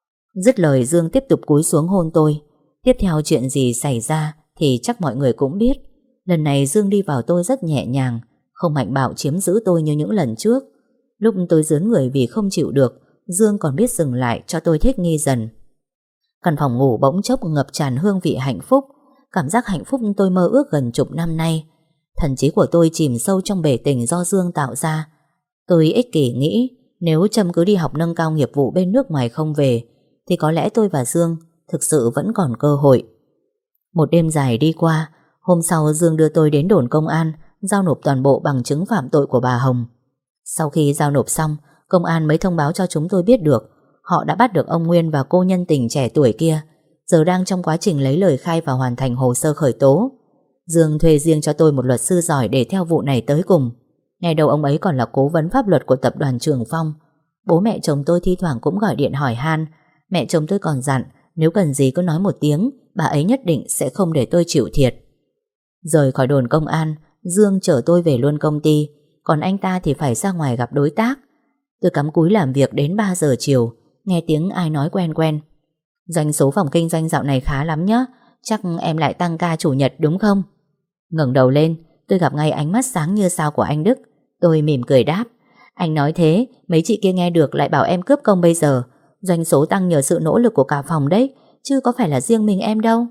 Dứt lời Dương tiếp tục cúi xuống hôn tôi. Tiếp theo chuyện gì xảy ra thì chắc mọi người cũng biết. Lần này Dương đi vào tôi rất nhẹ nhàng, không mạnh bạo chiếm giữ tôi như những lần trước. Lúc tôi dướn người vì không chịu được, Dương còn biết dừng lại cho tôi thích nghi dần. Căn phòng ngủ bỗng chốc ngập tràn hương vị hạnh phúc. Cảm giác hạnh phúc tôi mơ ước gần chục năm nay. Thần trí của tôi chìm sâu trong bể tình do Dương tạo ra. Tôi ích kỷ nghĩ nếu Trâm cứ đi học nâng cao nghiệp vụ bên nước ngoài không về thì có lẽ tôi và Dương thực sự vẫn còn cơ hội. Một đêm dài đi qua. Hôm sau Dương đưa tôi đến đồn công an giao nộp toàn bộ bằng chứng phạm tội của bà Hồng. Sau khi giao nộp xong, công an mới thông báo cho chúng tôi biết được họ đã bắt được ông Nguyên và cô nhân tình trẻ tuổi kia, giờ đang trong quá trình lấy lời khai và hoàn thành hồ sơ khởi tố. Dương thuê riêng cho tôi một luật sư giỏi để theo vụ này tới cùng. Ngày đầu ông ấy còn là cố vấn pháp luật của tập đoàn Trường Phong. Bố mẹ chồng tôi thi thoảng cũng gọi điện hỏi han. Mẹ chồng tôi còn dặn nếu cần gì cứ nói một tiếng, bà ấy nhất định sẽ không để tôi chịu thiệt. Rời khỏi đồn công an, Dương chở tôi về luôn công ty, còn anh ta thì phải ra ngoài gặp đối tác. Tôi cắm cúi làm việc đến 3 giờ chiều, nghe tiếng ai nói quen quen. Doanh số phòng kinh doanh dạo này khá lắm nhá, chắc em lại tăng ca chủ nhật đúng không? Ngẩng đầu lên, tôi gặp ngay ánh mắt sáng như sao của anh Đức. Tôi mỉm cười đáp, anh nói thế, mấy chị kia nghe được lại bảo em cướp công bây giờ. Doanh số tăng nhờ sự nỗ lực của cả phòng đấy, chứ có phải là riêng mình em đâu.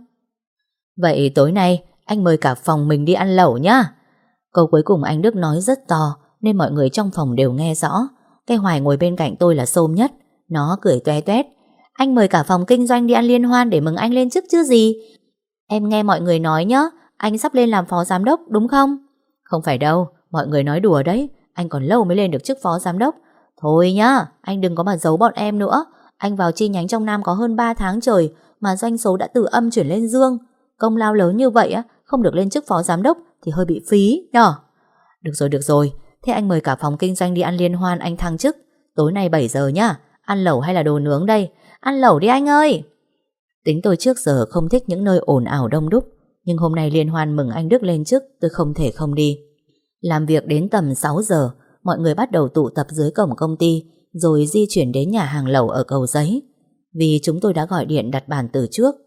Vậy tối nay anh mời cả phòng mình đi ăn lẩu nhá. Câu cuối cùng anh Đức nói rất to nên mọi người trong phòng đều nghe rõ. Cái Hoài ngồi bên cạnh tôi là xôm nhất. Nó cười toe toét. Anh mời cả phòng kinh doanh đi ăn liên hoan để mừng anh lên chức chứ gì. Em nghe mọi người nói nhá, anh sắp lên làm phó giám đốc đúng không? Không phải đâu, mọi người nói đùa đấy. Anh còn lâu mới lên được chức phó giám đốc. Thôi nhá, anh đừng có mà giấu bọn em nữa. Anh vào chi nhánh trong Nam có hơn 3 tháng trời mà doanh số đã từ âm chuyển lên dương. Công lao lớn như vậy á, không được lên chức phó giám đốc thì hơi bị phí nhở. Được rồi, thế anh mời cả phòng kinh doanh đi ăn liên hoan anh thăng chức. Tối nay 7 giờ nhá. Ăn lẩu hay là đồ nướng đây? Ăn lẩu đi anh ơi. Tính tôi trước giờ không thích những nơi ồn ào đông đúc, nhưng hôm nay liên hoan mừng anh Đức lên chức, tôi không thể không đi. Làm việc đến tầm 6 giờ, mọi người bắt đầu tụ tập dưới cổng công ty, rồi di chuyển đến nhà hàng lẩu ở Cầu Giấy. Vì chúng tôi đã gọi điện đặt bàn từ trước,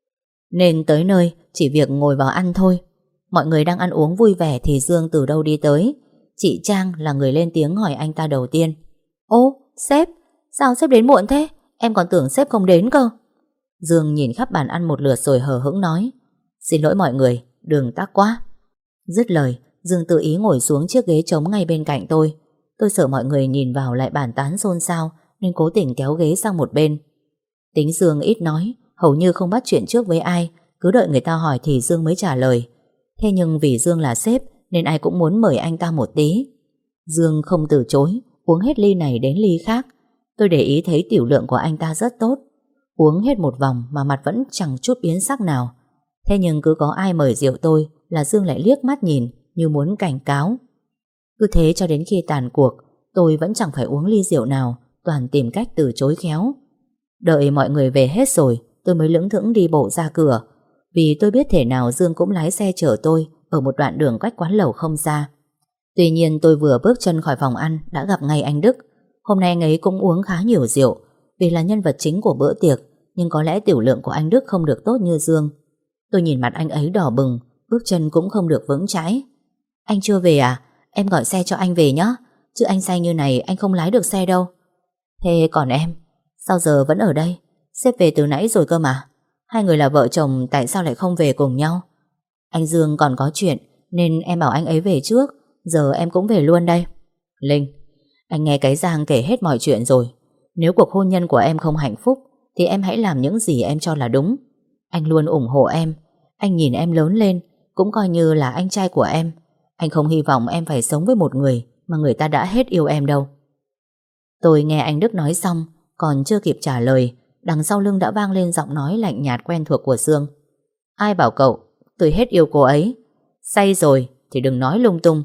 nên tới nơi chỉ việc ngồi vào ăn thôi. Mọi người đang ăn uống vui vẻ thì Dương từ đâu đi tới. Chị Trang là người lên tiếng hỏi anh ta đầu tiên. Ô, sếp, sao sếp đến muộn thế? Em còn tưởng sếp không đến cơ. Dương nhìn khắp bàn ăn một lượt rồi hờ hững nói, xin lỗi mọi người, đường tắc quá. Dứt lời, Dương tự ý ngồi xuống chiếc ghế trống ngay bên cạnh tôi. Tôi sợ mọi người nhìn vào lại bàn tán xôn xao nên cố tình kéo ghế sang một bên. Tính Dương ít nói, hầu như không bắt chuyện trước với ai, cứ đợi người ta hỏi thì Dương mới trả lời. Thế nhưng vì Dương là sếp nên ai cũng muốn mời anh ta một tí. Dương không từ chối, uống hết ly này đến ly khác. Tôi để ý thấy tiểu lượng của anh ta rất tốt. Uống hết một vòng mà mặt vẫn chẳng chút biến sắc nào. Thế nhưng cứ có ai mời rượu tôi là Dương lại liếc mắt nhìn như muốn cảnh cáo. Cứ thế cho đến khi tàn cuộc, tôi vẫn chẳng phải uống ly rượu nào, toàn tìm cách từ chối khéo. Đợi mọi người về hết rồi, tôi mới lững thững đi bộ ra cửa. Vì tôi biết thể nào Dương cũng lái xe chở tôi ở một đoạn đường cách quán lẩu không xa. Tuy nhiên tôi vừa bước chân khỏi phòng ăn đã gặp ngay anh Đức. Hôm nay anh ấy cũng uống khá nhiều rượu, vì là nhân vật chính của bữa tiệc, nhưng có lẽ tiểu lượng của anh Đức không được tốt như Dương. Tôi nhìn mặt anh ấy đỏ bừng, bước chân cũng không được vững chãi. Anh chưa về à? Em gọi xe cho anh về nhé. Chứ anh say như này anh không lái được xe đâu. Thế còn em? Sao giờ vẫn ở đây? Sếp về từ nãy rồi cơ mà. Hai người là vợ chồng tại sao lại không về cùng nhau? Anh Dương còn có chuyện nên em bảo anh ấy về trước. Giờ em cũng về luôn đây. Linh, anh nghe cái Giang kể hết mọi chuyện rồi. Nếu cuộc hôn nhân của em không hạnh phúc thì em hãy làm những gì em cho là đúng. Anh luôn ủng hộ em. Anh nhìn em lớn lên cũng coi như là anh trai của em. Anh không hy vọng em phải sống với một người mà người ta đã hết yêu em đâu. Tôi nghe anh Đức nói xong, còn chưa kịp trả lời, đằng sau lưng đã vang lên giọng nói lạnh nhạt quen thuộc của Dương. Ai bảo cậu tôi hết yêu cô ấy? Say rồi thì đừng nói lung tung.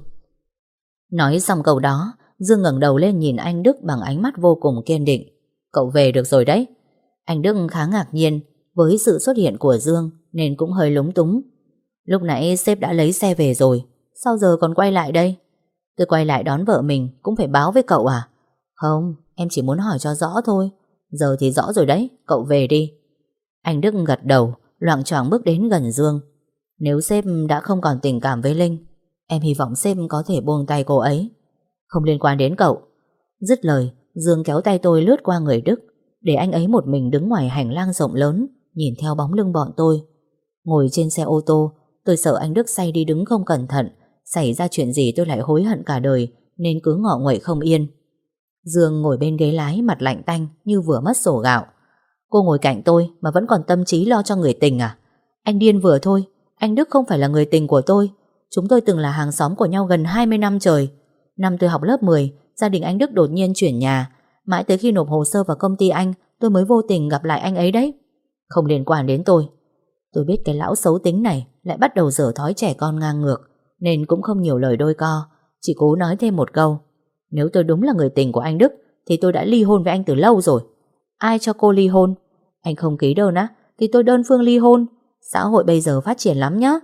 Nói xong câu đó, Dương ngẩng đầu lên nhìn anh Đức bằng ánh mắt vô cùng kiên định. Cậu về được rồi đấy. Anh Đức khá ngạc nhiên với sự xuất hiện của Dương nên cũng hơi lúng túng. Lúc nãy sếp đã lấy xe về rồi, sao giờ còn quay lại đây? Tôi quay lại đón vợ mình cũng phải báo với cậu à? Không, em chỉ muốn hỏi cho rõ thôi. Giờ thì rõ rồi đấy, cậu về đi. Anh Đức gật đầu, loạng choạng bước đến gần Dương. Nếu sếp đã không còn tình cảm với Linh, em hy vọng sếp có thể buông tay cô ấy. Không liên quan đến cậu. Dứt lời, Dương kéo tay tôi lướt qua người Đức, để anh ấy một mình đứng ngoài hành lang rộng lớn, nhìn theo bóng lưng bọn tôi. Ngồi trên xe ô tô, tôi sợ anh Đức say đi đứng không cẩn thận, xảy ra chuyện gì tôi lại hối hận cả đời, nên cứ ngọ nguậy không yên. Dương ngồi bên ghế lái mặt lạnh tanh như vừa mất sổ gạo. Cô ngồi cạnh tôi mà vẫn còn tâm trí lo cho người tình à? Anh điên vừa thôi. Anh Đức không phải là người tình của tôi. Chúng tôi từng là hàng xóm của nhau gần 20 năm trời. Năm tôi học lớp 10, gia đình anh Đức đột nhiên chuyển nhà. Mãi tới khi nộp hồ sơ vào công ty anh, tôi mới vô tình gặp lại anh ấy đấy. Không liên quan đến tôi. Tôi biết cái lão xấu tính này lại bắt đầu dở thói trẻ con ngang ngược, nên cũng không nhiều lời đôi co, chỉ cố nói thêm một câu. Nếu tôi đúng là người tình của anh Đức thì tôi đã ly hôn với anh từ lâu rồi. Ai cho cô ly hôn? Anh không ký đơn á thì tôi đơn phương ly hôn. Xã hội bây giờ phát triển lắm nhá.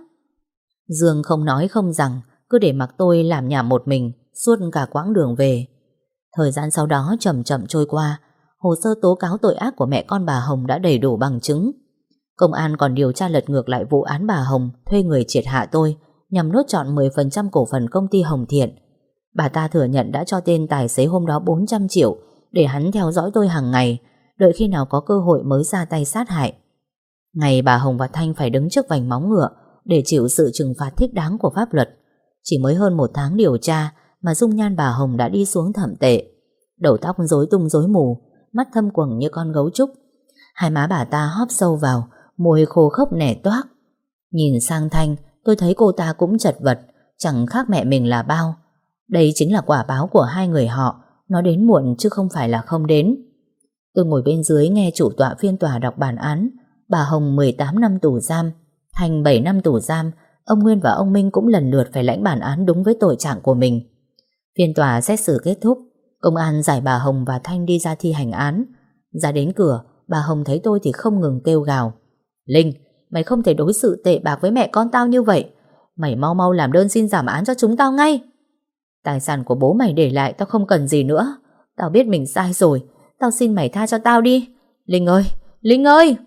Dương không nói không rằng, cứ để mặc tôi làm nhảm một mình suốt cả quãng đường về. Thời gian sau đó chậm chậm trôi qua. Hồ sơ tố cáo tội ác của mẹ con bà Hồng đã đầy đủ bằng chứng. Công an còn điều tra lật ngược lại vụ án bà Hồng thuê người triệt hạ tôi nhằm nuốt trọn 10% cổ phần công ty Hồng Thiện. Bà ta thừa nhận đã cho tên tài xế hôm đó 400 triệu để hắn theo dõi tôi hàng ngày, đợi khi nào có cơ hội mới ra tay sát hại. Ngày bà Hồng và Thanh phải đứng trước vành móng ngựa để chịu sự trừng phạt thích đáng của pháp luật. Chỉ mới hơn 1 tháng điều tra mà dung nhan bà Hồng đã đi xuống thậm tệ. Đầu tóc rối tung rối mù, mắt thâm quầng như con gấu trúc. Hai má bà ta hóp sâu vào, môi khô khốc nẻ toác. Nhìn sang Thanh, tôi thấy cô ta cũng chật vật, chẳng khác mẹ mình là bao. Đây chính là quả báo của hai người họ, nó đến muộn chứ không phải là không đến. Tôi ngồi bên dưới nghe chủ tọa phiên tòa đọc bản án. Bà Hồng 18 năm tù giam, Thanh 7 năm tù giam. Ông Nguyên và ông Minh cũng lần lượt phải lãnh bản án đúng với tội trạng của mình. Phiên tòa xét xử kết thúc, công an giải bà Hồng và Thanh đi ra thi hành án. Ra đến cửa, bà Hồng thấy tôi thì không ngừng kêu gào. Linh, mày không thể đối xử tệ bạc với mẹ con tao như vậy. Mày mau mau làm đơn xin giảm án cho chúng tao ngay. Tài sản của bố mày để lại tao không cần gì nữa. Tao biết mình sai rồi. Tao xin mày tha cho tao đi. Linh ơi, Linh ơi.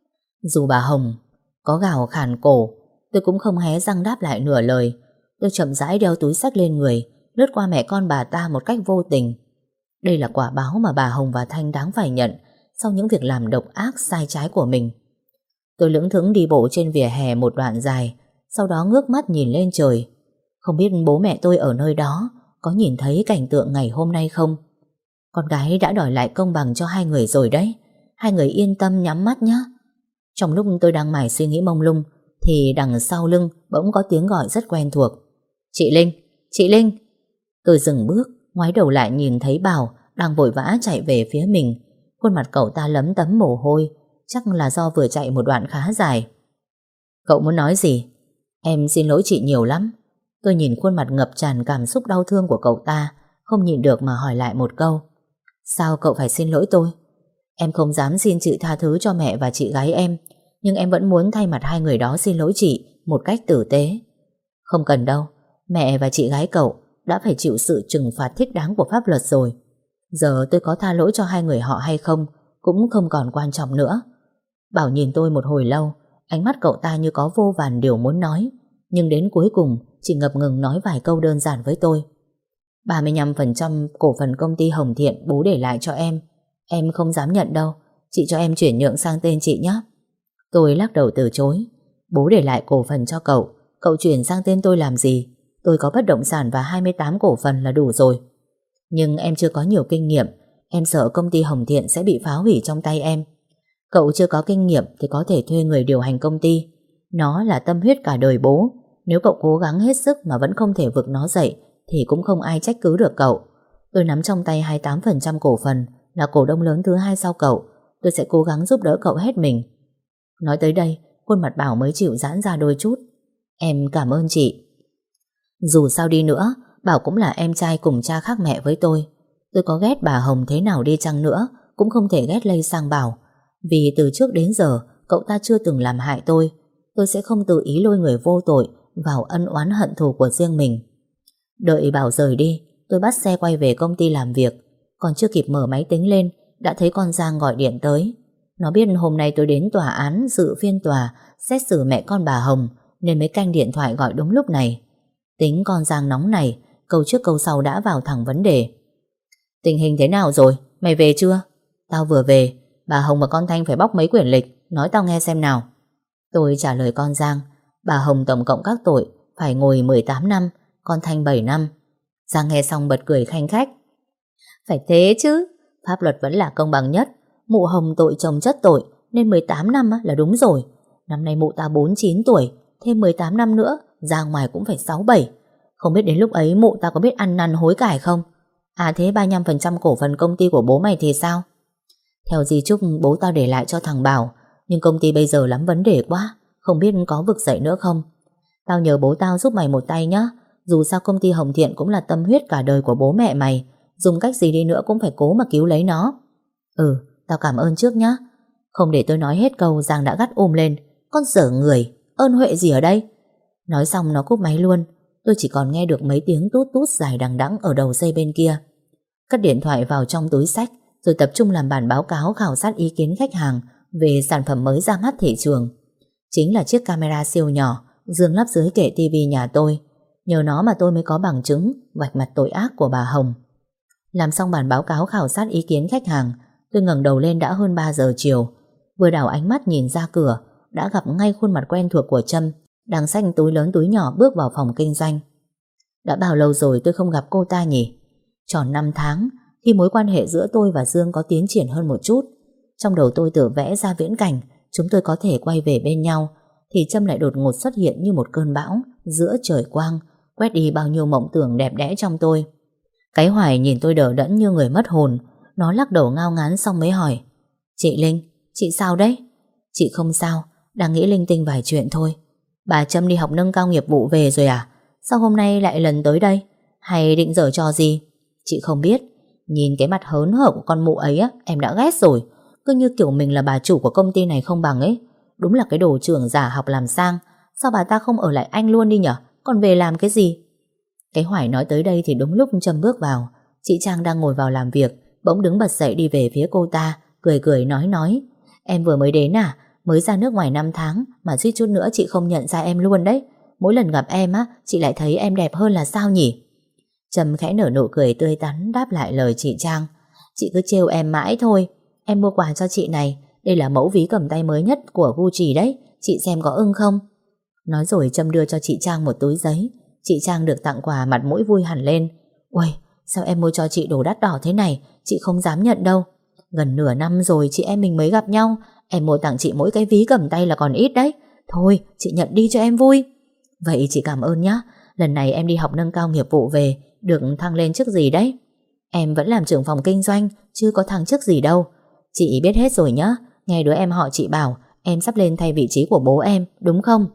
Dù bà Hồng có gào khàn cổ, tôi cũng không hé răng đáp lại nửa lời. Tôi chậm rãi đeo túi xách lên người, lướt qua mẹ con bà ta một cách vô tình. Đây là quả báo mà bà Hồng và Thanh đáng phải nhận sau những việc làm độc ác sai trái của mình. Tôi lững thững đi bộ trên vỉa hè một đoạn dài, sau đó ngước mắt nhìn lên trời. Không biết bố mẹ tôi ở nơi đó có nhìn thấy cảnh tượng ngày hôm nay không? Con gái đã đòi lại công bằng cho hai người rồi đấy. Hai người yên tâm nhắm mắt nhé. Trong lúc tôi đang mải suy nghĩ mông lung thì đằng sau lưng bỗng có tiếng gọi rất quen thuộc. Chị Linh, chị Linh. Tôi dừng bước, ngoái đầu lại nhìn thấy Bảo đang vội vã chạy về phía mình. Khuôn mặt cậu ta lấm tấm mồ hôi, chắc là do vừa chạy một đoạn khá dài. Cậu muốn nói gì? Em xin lỗi chị nhiều lắm. Tôi nhìn khuôn mặt ngập tràn cảm xúc đau thương của cậu ta, không nhịn được mà hỏi lại một câu. Sao cậu phải xin lỗi tôi? Em không dám xin chị tha thứ cho mẹ và chị gái em, nhưng em vẫn muốn thay mặt hai người đó xin lỗi chị một cách tử tế. Không cần đâu, mẹ và chị gái cậu đã phải chịu sự trừng phạt thích đáng của pháp luật rồi. Giờ tôi có tha lỗi cho hai người họ hay không cũng không còn quan trọng nữa. Bảo nhìn tôi một hồi lâu, ánh mắt cậu ta như có vô vàn điều muốn nói, nhưng đến cuối cùng chỉ ngập ngừng nói vài câu đơn giản với tôi. 35% cổ phần công ty Hồng Thiện bố để lại cho em không dám nhận đâu. Chị cho em chuyển nhượng sang tên chị nhé. Tôi lắc đầu từ chối. Bố để lại cổ phần cho cậu chuyển sang tên tôi làm gì? Tôi có bất động sản và 28 cổ phần là đủ rồi. Nhưng em chưa có nhiều kinh nghiệm, em sợ công ty Hồng Thiện sẽ bị phá hủy trong tay em. Cậu chưa có kinh nghiệm thì có thể thuê người điều hành công ty. Nó là tâm huyết cả đời bố. Nếu cậu cố gắng hết sức mà vẫn không thể vực nó dậy thì cũng không ai trách cứ được cậu. Tôi nắm trong tay 28% cổ phần, là cổ đông lớn thứ hai sau cậu. Tôi sẽ cố gắng giúp đỡ cậu hết mình. Nói tới đây, khuôn mặt Bảo mới chịu giãn ra đôi chút. Em cảm ơn chị. Dù sao đi nữa, Bảo cũng là em trai cùng cha khác mẹ với tôi. Tôi có ghét bà Hồng thế nào đi chăng nữa cũng không thể ghét lây sang Bảo. Vì từ trước đến giờ cậu ta chưa từng làm hại tôi. Tôi sẽ không tự ý lôi người vô tội vào ân oán hận thù của riêng mình. Đợi Bảo rời đi, tôi bắt xe quay về công ty làm việc. Còn chưa kịp mở máy tính lên đã thấy con Giang gọi điện tới. Nó biết hôm nay tôi đến tòa án dự phiên tòa xét xử mẹ con bà Hồng nên mới canh điện thoại gọi đúng lúc này. Tính con Giang nóng này, câu trước câu sau đã vào thẳng vấn đề. Tình hình thế nào rồi? Mày về chưa? Tao vừa về. Bà Hồng và con Thanh phải bóc mấy quyển lịch, nói tao nghe xem nào. Tôi trả lời con Giang. Bà Hồng tổng cộng các tội phải ngồi 18 năm, con Thanh 7 năm. Giang nghe xong bật cười khanh khách. Phải thế chứ, pháp luật vẫn là công bằng nhất. Mụ Hồng tội chồng chất tội nên 18 năm là đúng rồi. Năm nay mụ ta 49 tuổi, thêm 18 năm nữa ra ngoài cũng phải 6-7. Không biết đến lúc ấy mụ ta có biết ăn năn hối cải không? À thế 35% cổ phần công ty của bố mày thì sao? Theo di chúc bố tao để lại cho thằng Bảo, nhưng công ty bây giờ lắm vấn đề quá, không biết có vực dậy nữa không. Tao nhờ bố tao giúp mày một tay nhá. Dù sao công ty Hồng Thiện cũng là tâm huyết cả đời của bố mẹ mày, dùng cách gì đi nữa cũng phải cố mà cứu lấy nó. Ừ, tao cảm ơn trước nhá. Không để tôi nói hết câu, Giang đã gắt lên. Con dở người, ơn huệ gì ở đây? Nói xong nó cúp máy luôn. Tôi chỉ còn nghe được mấy tiếng tút tút dài đằng đẵng ở đầu dây bên kia. Cất điện thoại vào trong túi xách, rồi tập trung làm bản báo cáo khảo sát ý kiến khách hàng về sản phẩm mới ra mắt thị trường. Chính là chiếc camera siêu nhỏ Dương lắp dưới kệ tivi nhà tôi. Nhờ nó mà tôi mới có bằng chứng vạch mặt tội ác của bà Hồng. Làm xong bản báo cáo khảo sát ý kiến khách hàng, tôi ngẩng đầu lên đã hơn 3 giờ chiều. Vừa đảo ánh mắt nhìn ra cửa, đã gặp ngay khuôn mặt quen thuộc của Trâm, đang xách túi lớn túi nhỏ bước vào phòng kinh doanh. Đã bao lâu rồi tôi không gặp cô ta nhỉ? Tròn 5 tháng, khi mối quan hệ giữa tôi và Dương có tiến triển hơn một chút. Trong đầu tôi tự vẽ ra viễn cảnh chúng tôi có thể quay về bên nhau, thì Trâm lại đột ngột xuất hiện như một cơn bão giữa trời quang, quét đi bao nhiêu mộng tưởng đẹp đẽ trong tôi. Cái Hoài nhìn tôi đờ đẫn như người mất hồn. Nó lắc đầu ngao ngán xong mới hỏi: Chị Linh, chị sao đấy? Chị không sao, đang nghĩ linh tinh vài chuyện thôi. Bà Trâm đi học nâng cao nghiệp vụ về rồi à? Sao hôm nay lại lần tới đây? Hay định giở trò gì? Chị không biết. Nhìn cái mặt hớn hở của con mụ ấy á, em đã ghét rồi. Cứ như kiểu mình là bà chủ của công ty này không bằng ấy. Đúng là cái đồ trưởng giả học làm sang. Sao bà ta không ở lại Anh luôn đi nhở? Còn về làm cái gì? Cái Hoài nói tới đây thì đúng lúc Trâm bước vào. Chị Trang đang ngồi vào làm việc, bỗng đứng bật dậy đi về phía cô ta, cười cười nói: Em vừa mới đến à? Mới ra nước ngoài 5 tháng mà suýt chút nữa chị không nhận ra em luôn đấy. Mỗi lần gặp em á, chị lại thấy em đẹp hơn là sao nhỉ? Trâm khẽ nở nụ cười tươi tắn đáp lại lời chị Trang: Chị cứ trêu em mãi thôi. Em mua quà cho chị này. Đây là mẫu ví cầm tay mới nhất của Gucci đấy. Chị xem có ưng không? Nói rồi Trâm đưa cho chị Trang một túi giấy. Chị Trang được tặng quà mặt mũi vui hẳn lên. Uầy, sao em mua cho chị đồ đắt đỏ thế này? Chị không dám nhận đâu. Gần nửa năm rồi chị em mình mới gặp nhau. Em mua tặng chị mỗi cái ví cầm tay là còn ít đấy. Thôi, chị nhận đi cho em vui. Vậy chị cảm ơn nhá. Lần này em đi học nâng cao nghiệp vụ về, được thăng lên chức gì đấy? Em vẫn làm trưởng phòng kinh doanh, chứ có thăng chức gì đâu. Chị biết hết rồi nhá. Nghe đứa em họ chị bảo em sắp lên thay vị trí của bố em, đúng không?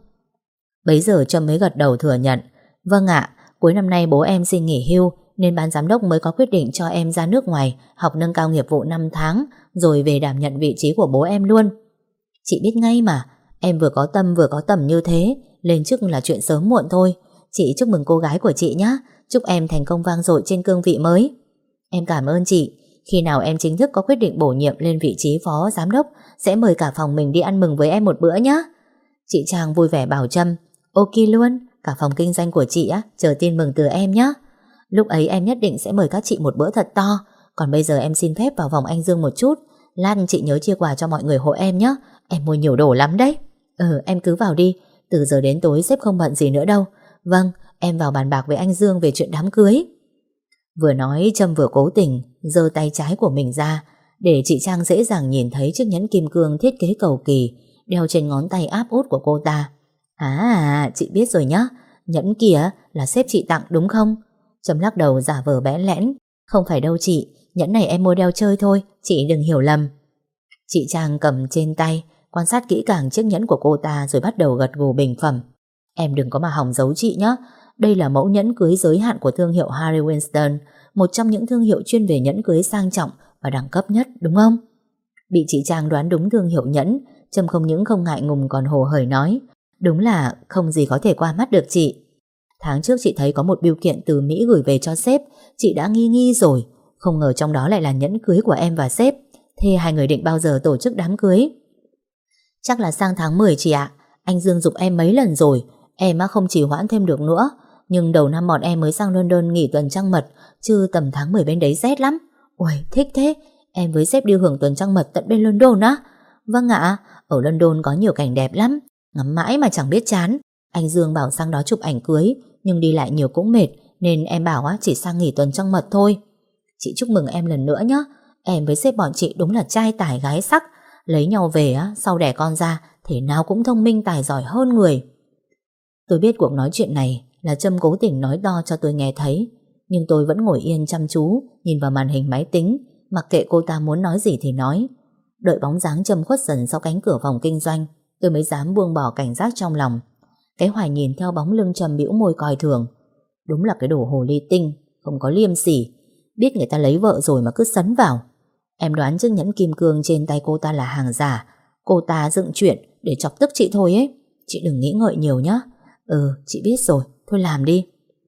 Bấy giờ Trâm mới gật đầu thừa nhận. Vâng ạ, cuối năm nay bố em xin nghỉ hưu, nên ban giám đốc mới có quyết định cho em ra nước ngoài học nâng cao nghiệp vụ 5 tháng, rồi về đảm nhận vị trí của bố em luôn. Chị biết ngay mà, em vừa có tâm vừa có tầm như thế, lên chức là chuyện sớm muộn thôi. Chị chúc mừng cô gái của chị nhé. Chúc em thành công vang dội trên cương vị mới. Em cảm ơn chị. Khi nào em chính thức có quyết định bổ nhiệm lên vị trí phó giám đốc, sẽ mời cả phòng mình đi ăn mừng với em một bữa nhé. Chị Trang vui vẻ bảo Trâm: Ok luôn, cả phòng kinh doanh của chị á chờ tin mừng từ em nhé. Lúc ấy em nhất định sẽ mời các chị một bữa thật to. Còn bây giờ em xin phép vào vòng anh Dương một chút. Lát chị nhớ chia quà cho mọi người hộ em nhé. Em mua nhiều đồ lắm đấy. Em cứ vào đi. Từ giờ đến tối sếp không bận gì nữa đâu. Vâng, em vào bàn bạc với anh Dương về chuyện đám cưới. Vừa nói Trâm vừa cố tình giơ tay trái của mình ra, để chị Trang dễ dàng nhìn thấy chiếc nhẫn kim cương thiết kế cầu kỳ đeo trên ngón tay áp út của cô ta. À, chị biết rồi nhá. Nhẫn kia là sếp chị tặng đúng không? Trâm lắc đầu giả vờ bẽn lẽn: Không phải đâu chị, nhẫn này em mua đeo chơi thôi, chị đừng hiểu lầm. Chị Trang cầm trên tay, quan sát kỹ càng chiếc nhẫn của cô ta rồi bắt đầu gật gù bình phẩm. Em đừng có mà hòng giấu chị nhé. Đây là mẫu nhẫn cưới giới hạn của thương hiệu Harry Winston, một trong những thương hiệu chuyên về nhẫn cưới sang trọng và đẳng cấp nhất, đúng không? Bị chị Trang đoán đúng thương hiệu nhẫn, Trâm không những không ngại ngùng còn hồ hởi nói: Đúng là không gì có thể qua mắt được chị. Tháng trước chị thấy có một bưu kiện từ Mỹ gửi về cho sếp, chị đã nghi nghi rồi. Không ngờ trong đó lại là nhẫn cưới của em và sếp. Thế hai người định bao giờ tổ chức đám cưới? Chắc là sang tháng 10 chị ạ. Anh Dương giục em mấy lần rồi. Em không trì hoãn thêm được nữa. Nhưng đầu năm bọn em mới sang London nghỉ tuần trăng mật, chứ tầm tháng 10 bên đấy rét lắm. Ui, thích thế. Em với sếp đi hưởng tuần trăng mật tận bên London á? Vâng ạ, ở London có nhiều cảnh đẹp lắm, ngắm mãi mà chẳng biết chán. Anh Dương bảo sang đó chụp ảnh cưới, nhưng đi lại nhiều cũng mệt, nên em bảo chỉ sang nghỉ tuần trăng mật thôi. Chị chúc mừng em lần nữa nhé. Em với sếp bọn chị đúng là trai tài gái sắc. Lấy nhau về sau đẻ con ra, thể nào cũng thông minh tài giỏi hơn người. Tôi biết cuộc nói chuyện này là Trâm cố tình nói to cho tôi nghe thấy, nhưng tôi vẫn ngồi yên chăm chú nhìn vào màn hình máy tính, mặc kệ cô ta muốn nói gì thì nói. Đợi bóng dáng Trâm khuất dần sau cánh cửa phòng kinh doanh, tôi mới dám buông bỏ cảnh giác trong lòng. Cái Hoài nhìn theo bóng lưng Trâm bĩu môi coi thường. Đúng là cái đồ hồ ly tinh, không có liêm sỉ, biết người ta lấy vợ rồi mà cứ sấn vào. Em đoán chiếc nhẫn kim cương trên tay cô ta là hàng giả, cô ta dựng chuyện để chọc tức chị thôi ấy. Chị đừng nghĩ ngợi nhiều nhé. Chị biết rồi, thôi làm đi.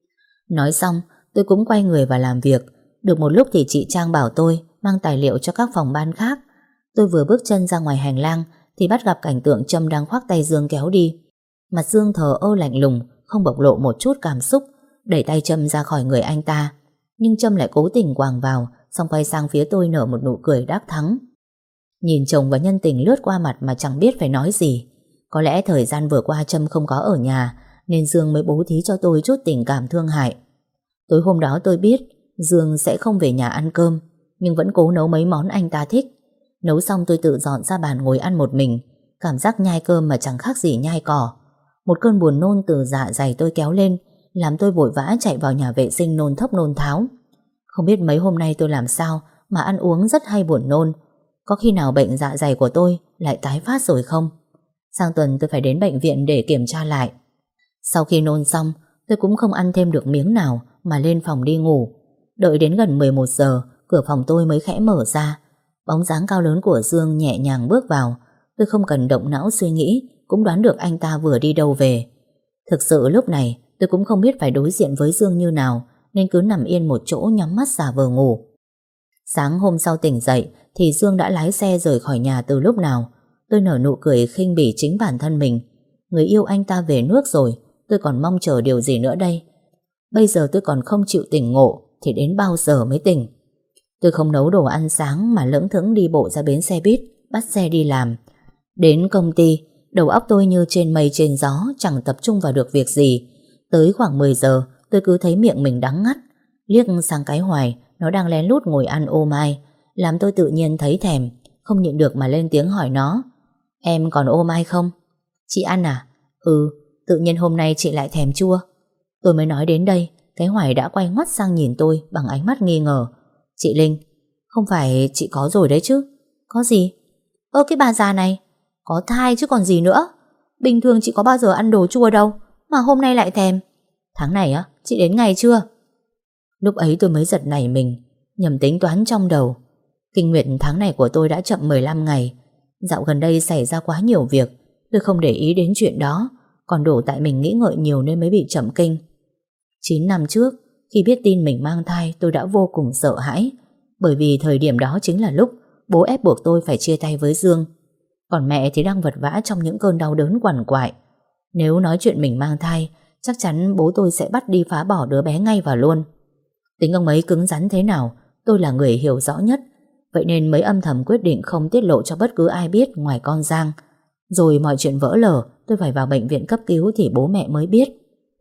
Nói xong, tôi cũng quay người vào làm việc. Được một lúc thì chị Trang bảo tôi mang tài liệu cho các phòng ban khác. Tôi vừa bước chân ra ngoài hành lang thì bắt gặp cảnh tượng Trâm đang khoác tay Dương kéo đi. Mặt Dương thờ ơ lạnh lùng, không bộc lộ một chút cảm xúc, đẩy tay Trâm ra khỏi người anh ta. Nhưng Trâm lại cố tình quàng vào, xong quay sang phía tôi nở một nụ cười đắc thắng. Nhìn chồng và nhân tình lướt qua mặt mà chẳng biết phải nói gì. Có lẽ thời gian vừa qua Trâm không có ở nhà, nên Dương mới bố thí cho tôi chút tình cảm thương hại. Tối hôm đó tôi biết Dương sẽ không về nhà ăn cơm, nhưng vẫn cố nấu mấy món anh ta thích. Nấu xong tôi tự dọn ra bàn ngồi ăn một mình. Cảm giác nhai cơm mà chẳng khác gì nhai cỏ. Một cơn buồn nôn từ dạ dày tôi kéo lên, làm tôi vội vã chạy vào nhà vệ sinh nôn thốc nôn tháo. Không biết mấy hôm nay tôi làm sao mà ăn uống rất hay buồn nôn. Có khi nào bệnh dạ dày của tôi lại tái phát rồi không? Sang tuần tôi phải đến bệnh viện để kiểm tra lại. Sau khi nôn xong, tôi cũng không ăn thêm được miếng nào mà lên phòng đi ngủ. Đợi đến gần 11 giờ, cửa phòng tôi mới khẽ mở ra. Bóng dáng cao lớn của Dương nhẹ nhàng bước vào. Tôi không cần động não suy nghĩ, cũng đoán được anh ta vừa đi đâu về. Thực sự lúc này tôi cũng không biết phải đối diện với Dương như nào, nên cứ nằm yên một chỗ nhắm mắt giả vờ ngủ. Sáng hôm sau tỉnh dậy thì Dương đã lái xe rời khỏi nhà từ lúc nào. Tôi nở nụ cười khinh bỉ chính bản thân mình. Người yêu anh ta về nước rồi, tôi còn mong chờ điều gì nữa đây? Bây giờ tôi còn không chịu tỉnh ngộ thì đến bao giờ mới tỉnh? Tôi không nấu đồ ăn sáng mà lững thững đi bộ ra bến xe buýt, bắt xe đi làm. Đến công ty, đầu óc tôi như trên mây trên gió, chẳng tập trung vào được việc gì. Tới khoảng 10 giờ, tôi cứ thấy miệng mình đắng ngắt. Liếc sang cái Hoài, nó đang lén lút ngồi ăn ô mai, làm tôi tự nhiên thấy thèm, không nhịn được mà lên tiếng hỏi nó. Em còn ô mai không? Chị ăn à? Tự nhiên hôm nay chị lại thèm chua. Tôi mới nói đến đây, cái Hoài đã quay ngoắt sang nhìn tôi bằng ánh mắt nghi ngờ. Chị Linh, không phải chị có rồi đấy chứ? Có gì? Cái bà già này, có thai chứ còn gì nữa. Bình thường chị có bao giờ ăn đồ chua đâu, mà hôm nay lại thèm. Tháng này á, chị đến ngày chưa? Lúc ấy tôi mới giật nảy mình, nhầm tính toán trong đầu. Kinh nguyệt tháng này của tôi đã chậm 15 ngày. Dạo gần đây xảy ra quá nhiều việc, tôi không để ý đến chuyện đó, còn đổ tại mình nghĩ ngợi nhiều nên mới bị chậm kinh. 9 năm trước, khi biết tin mình mang thai, tôi đã vô cùng sợ hãi, bởi vì thời điểm đó chính là lúc bố ép buộc tôi phải chia tay với Dương. Còn mẹ thì đang vật vã trong những cơn đau đớn quằn quại. Nếu nói chuyện mình mang thai, chắc chắn bố tôi sẽ bắt đi phá bỏ đứa bé ngay và luôn. Tính ông ấy cứng rắn thế nào, tôi là người hiểu rõ nhất. Vậy nên mới âm thầm quyết định không tiết lộ cho bất cứ ai biết ngoài con Giang. Rồi mọi chuyện vỡ lở, tôi phải vào bệnh viện cấp cứu thì bố mẹ mới biết.